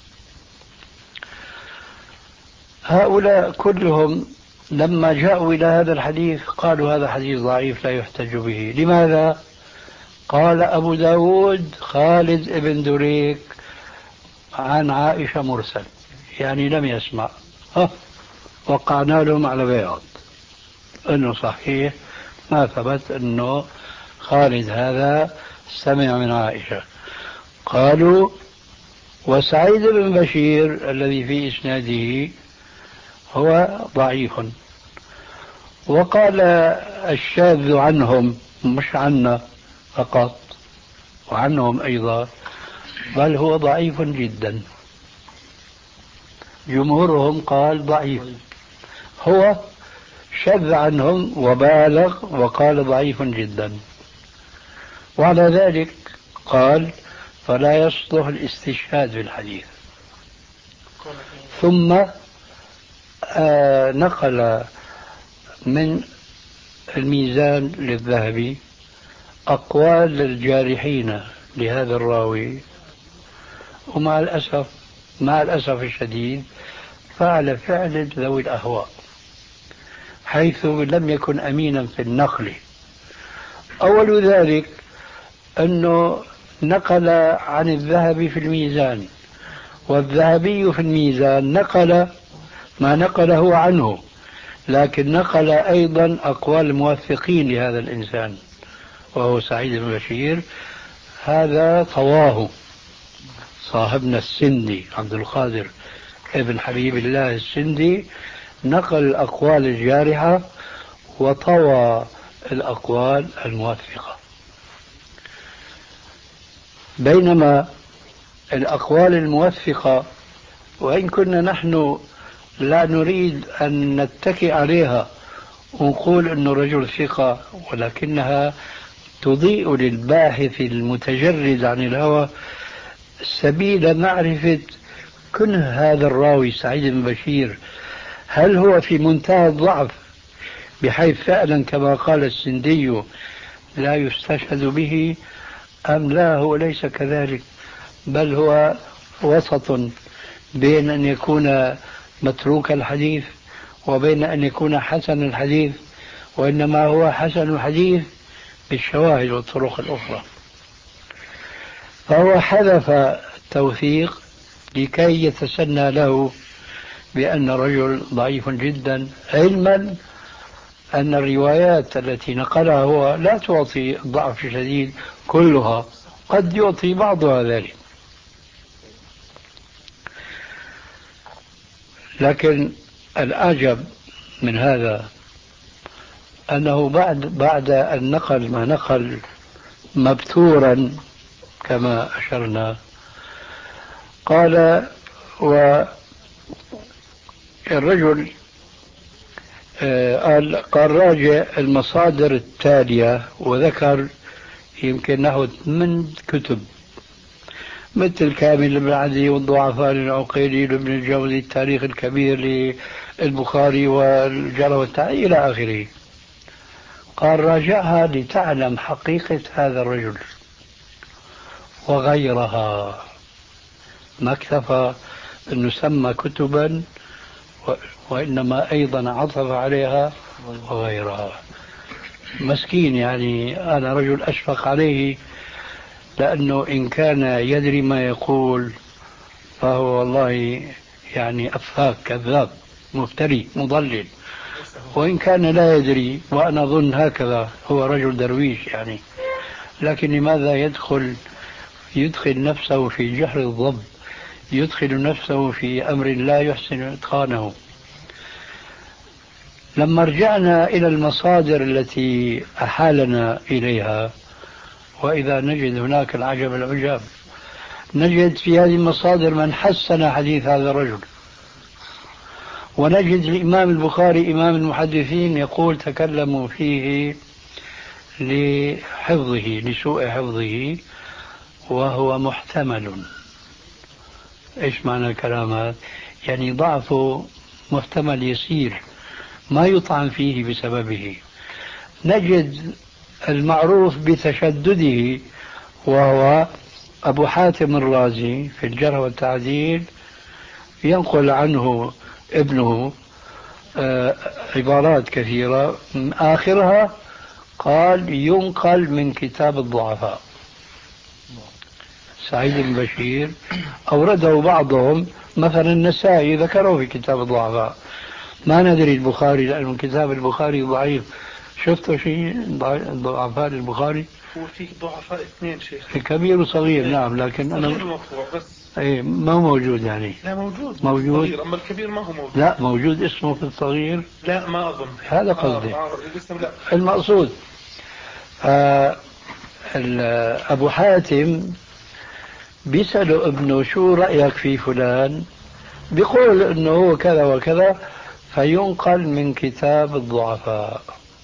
هؤلاء كلهم لما جاءوا إلى هذا الحديث قالوا هذا حديث ضعيف لا يحتج به. لماذا؟ قال أبو داود خالد ابن دريك عن عائشة مرسل، يعني لم يسمع. ها وقعنا لهم على بياض أنه صحيح ما ثبت أنه خالد هذا سمع من عائشة. قالوا وسعيد بن بشير الذي في إسناده هو ضعيف. وقال الشاذ عنهم، مش عنا فقط وعنهم أيضا، بل هو ضعيف جدا. جمهورهم قال ضعيف، هو شذ عنهم وبالغ وقال ضعيف جدا. وعلى ذلك قال فلا يصلح الاستشهاد بالحديث. ثم آه نقل من الميزان للذهبي أقوال الجارحين لهذا الراوي، ومع الأسف مع الأسف الشديد فعل فعل ذوي الأهواء، حيث لم يكن أمينا في النقل. أول ذلك أنه نقل عن الذهبي في الميزان والذهبي في الميزان نقل ما نقله عنه، لكن نقل أيضا أقوال الموثقين لهذا الإنسان وهو سعيد بن بشير. هذا طواه صاحبنا السندي عبد القادر ابن حبيب الله السندي، نقل الأقوال الجارحة وطوى الأقوال الموثقة. بينما الأقوال الموثقة وإن كنا نحن لا نريد أن نتكئ عليها ونقول أنه رجل ثقة، ولكنها تضيء للباحث المتجرد عن الهوى سبيل معرفة كنه هذا الراوي سعيد بن بشير، هل هو في منتهى الضعف بحيث فعلا كما قال السندي لا يستشهد به، أم لا هو ليس كذلك، بل هو وسط بين أن يكون متروك الحديث وبين أن يكون حسن الحديث، وإنما هو حسن الحديث بالشواهد والطرق الأخرى. فهو حذف التوثيق لكي يتسنى له بأن رجل ضعيف جدا، علما أن الروايات التي نقلها هو لا تعطي ضعف شديد كلها، قد يعطي بعضها ذلك. لكن الأعجب من هذا أنه بعد بعد أن نقل ما نقل مبتورا كما أشرنا، قال والرجل قال قال راجع المصادر التالية، وذكر يمكن نحو ثمان كتب مثل كامل بن عدي والضعفاء للعقيلي لابن الجوزي، التاريخ الكبير للبخاري والجرح والتعديل إلى آخره. قال راجعها لتعلم حقيقة هذا الرجل وغيرها، ما اكتفى أن نسمى كتبا وإنما أيضا عطف عليها وغيرها. مسكين يعني، أنا رجل أشفق عليه، لأنه إن كان يدري ما يقول فهو والله يعني أفاك كذاب مفتري مضلل، وإن كان لا يدري وأنا أظن هكذا هو رجل درويش يعني، لكن لماذا يدخل يدخل نفسه في جحر الضب، يدخل نفسه في أمر لا يحسن إتقانه. لما رجعنا إلى المصادر التي أحالنا إليها، وإذا نجد هناك العجب العجاب، نجد في هذه المصادر من حسن حديث هذا الرجل، ونجد الإمام البخاري إمام المحدثين يقول تكلموا فيه لحفظه لسوء حفظه وهو محتمل. إيش معنى الكلام هذا؟ يعني ضعفه محتمل يسير ما يطعن فيه بسببه. نجد المعروف بتشدده وهو أبو حاتم الرازي في الجرح والتعديل، ينقل عنه ابنه عبارات كثيرة، آخرها قال ينقل من كتاب الضعفاء. سعيد بن بشير أورده بعضهم، مثلا النسائي ذكره في كتاب الضعفاء، ما ندري البخاري لأنه كتاب البخاري ضعيف. شفتوا شيء ضعفاء البخاري؟ هو في ضعفاء اثنين شيخ، الكبير وصغير. نعم، لكن أنا مرفوع بس ايه ما هو موجود يعني. لا موجود موجود الصغير، أما الكبير ما هو موجود. لا موجود اسمه في الصغير. لا ما أظن هذا قصدي. آه آه المقصود آه أبو حاتم بيسأله ابنه شو رأيك في فلان، بيقول انه هو كذا وكذا، فينقل من كتاب الضعفاء.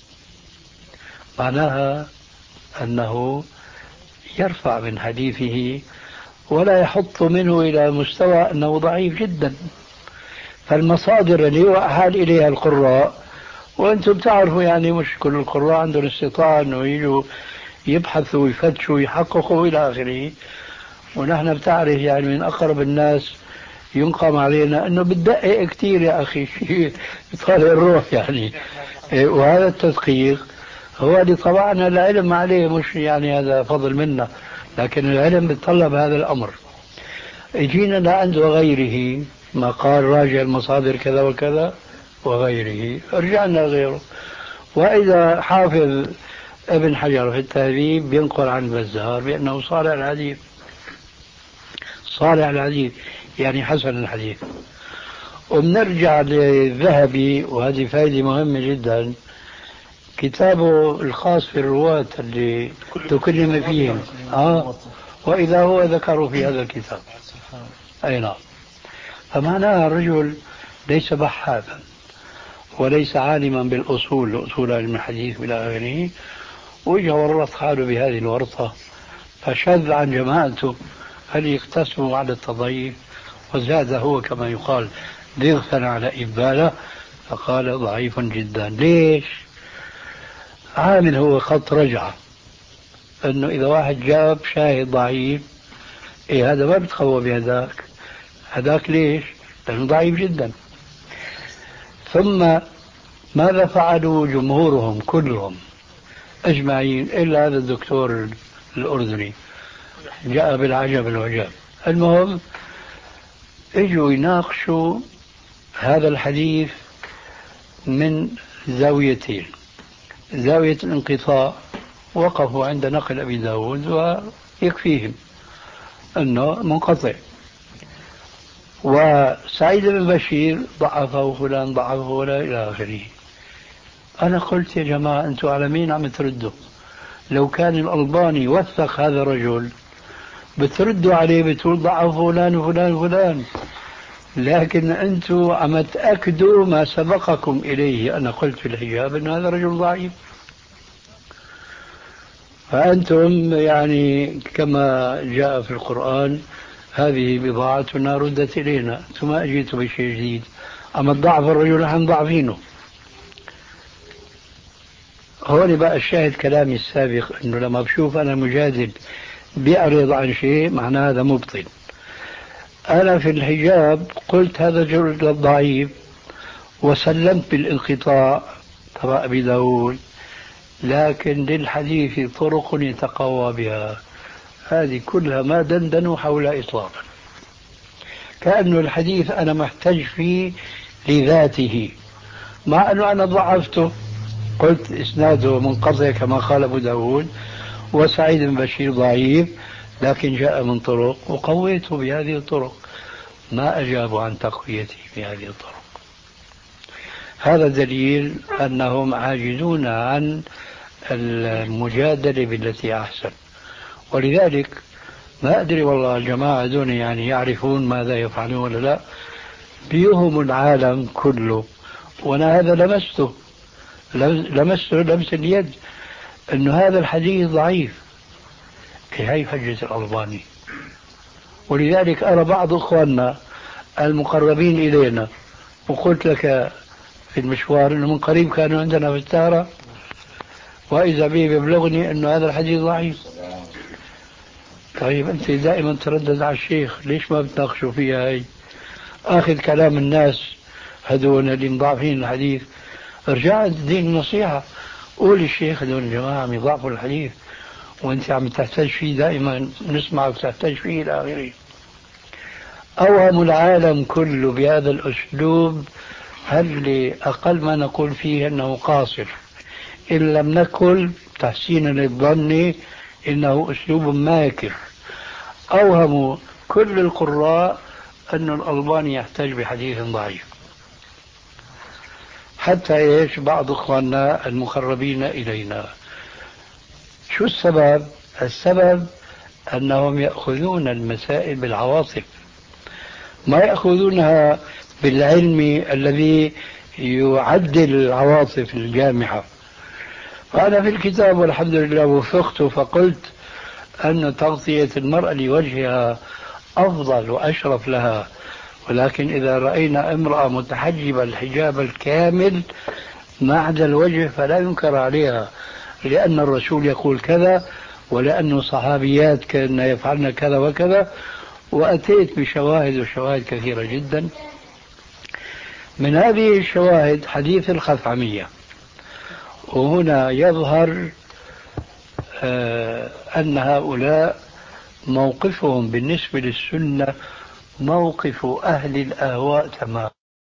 معناها أنه يرفع من حديثه ولا يحط منه إلى مستوى أنه ضعيف جدا. فالمصادر اللي هو أحال إليها القراء، وأنتم تعرفوا يعني مش كل القراء عندهم استطاعة أنه يجوا يبحثوا ويفتشوا ويحققوا إلى آخره، ونحن بتعرف يعني من أقرب الناس ينقم علينا أنه بتدقق كتير يا أخي شيء يطالع الروح يعني. وهذا التدقيق هو اللي طبعنا العلم عليه، مش يعني هذا فضل منا، لكن العلم بيتطلب هذا الأمر. يجينا لعند وغيره ما قال راجع المصادر كذا وكذا وغيره، رجعنا غيره. وإذا حافظ ابن حجر في التهذيب بينقل عن البزار بأنه صالح الحديث، صالح الحديث يعني حسن الحديث. وبنرجع للذهبي، وهذه فائدة مهمة جدا، كتابه الخاص في الرواة اللي تكلم فيهم، آه وإذا هو ذكروا في هذا الكتاب. أي نعم. فمعناها الرجل ليس بحاثا وليس عالما بالأصول، أصول علم الحديث إلى آخره، وإجا ورط حاله بهذه الورطة فشذ عن جماعته، هل يقتسموا على التضعيف، وزاد هو كما يقال ضغثا على إبالة، فقال ضعيف جدا. ليش؟ عامل هو خط رجعة، أنه إذا واحد جاب شاهد ضعيف، إيه هذا ما بتقوى بهذاك، هذاك ليش؟ لأنه ضعيف جدا. ثم ماذا فعلوا جمهورهم كلهم أجمعين إلا هذا الدكتور الأردني جاء بالعجب العجاب. المهم اجوا يناقشوا هذا الحديث من زاويتين. زاوية الانقطاع وقفوا عند نقل أبي داود ويكفيهم أنه منقطع، وسعيد بن بشير ضعفه فلان ضعفه ولا إلى آخره. أنا قلت يا جماعة أنتم على مين عم تردوا؟ لو كان الألباني وثق هذا الرجل بتردوا عليه بتقول ضعف فلان وفلان وفلان، لكن أنتم عم تأكدوا ما سبقكم إليه. أنا قلت في الحجاب أن هذا رجل ضعيف، فأنتم يعني كما جاء في القرآن هذه بضاعتنا ردت إلينا، ثم أجيتوا بشيء جديد أما تضعف الرجل عن ضعفينه. هون بقى الشاهد كلامي السابق، أنه لما بشوف أنا مجادل بيعرض عن شيء معناه هذا مبطل. أنا في الحجاب قلت هذا الرجل ضعيف وسلمت بالانقطاع تبع أبي داود، لكن للحديث طرق يتقوى بها. هذه كلها ما دندنوا حول إطلاقا، كأنه الحديث أنا محتاج فيه لذاته، مع أنه أنا ضعفته، قلت إسناده منقطع كما قال أبو داود، وسعيد بن بشير ضعيف لكن جاء من طرق وقويته بهذه الطرق. ما أجابوا عن تقويته بهذه الطرق. هذا دليل أنهم عاجزون عن المجادلة بالتي أحسن. ولذلك ما أدري والله الجماعة دون يعني يعرفون ماذا يفعلون ولا لا، بيهم العالم كله. وأنا هذا لمسته لمسته لمس اليد أنه هذا الحديث ضعيف. هي حجة الألباني. ولذلك أرى بعض أخواننا المقربين إلينا، وقلت لك في المشوار أنه من قريب كانوا عندنا في التارة، وإذا به يبلغني أنه هذا الحديث ضعيف. طيب أنت دائما تردد على الشيخ، ليش ما بتناقشوا فيها؟ هاي آخر كلام الناس هذول اللي مضاعفين الحديث، ارجع الدين النصيحة، قول الشيخ هذول الجماعة عم يضاعفوا الحديث وانت عم تحتاج فيه، دائما نسمعك تحتاج فيه إلى آخره. أوهم العالم كله بهذا الأسلوب، هل أقل ما نقول فيه أنه قاصر، إن لم نقل تحسينا للظن إنه أسلوب ماكر. أوهموا كل القراء أن الألباني يحتاج بحديث ضعيف، حتى إيش بعض إخواننا المقربين إلينا. شو السبب؟ السبب أنهم يأخذون المسائل بالعواطف، ما يأخذونها بالعلم الذي يعدل العواطف الجامحة. فأنا في الكتاب والحمد لله وفقت، فقلت أن تغطية المرأة لوجهها أفضل وأشرف لها، ولكن إذا رأينا امرأة متحجبة الحجاب الكامل ما عدا الوجه فلا ينكر عليها، لأن الرسول يقول كذا، ولأن صحابيات كان يفعلن كذا وكذا. وأتيت بشواهد وشواهد كثيرة جدا. من هذه الشواهد حديث الخثعمية، وهنا يظهر آه أن هؤلاء موقفهم بالنسبة للسنة موقف أهل الآواء تماما.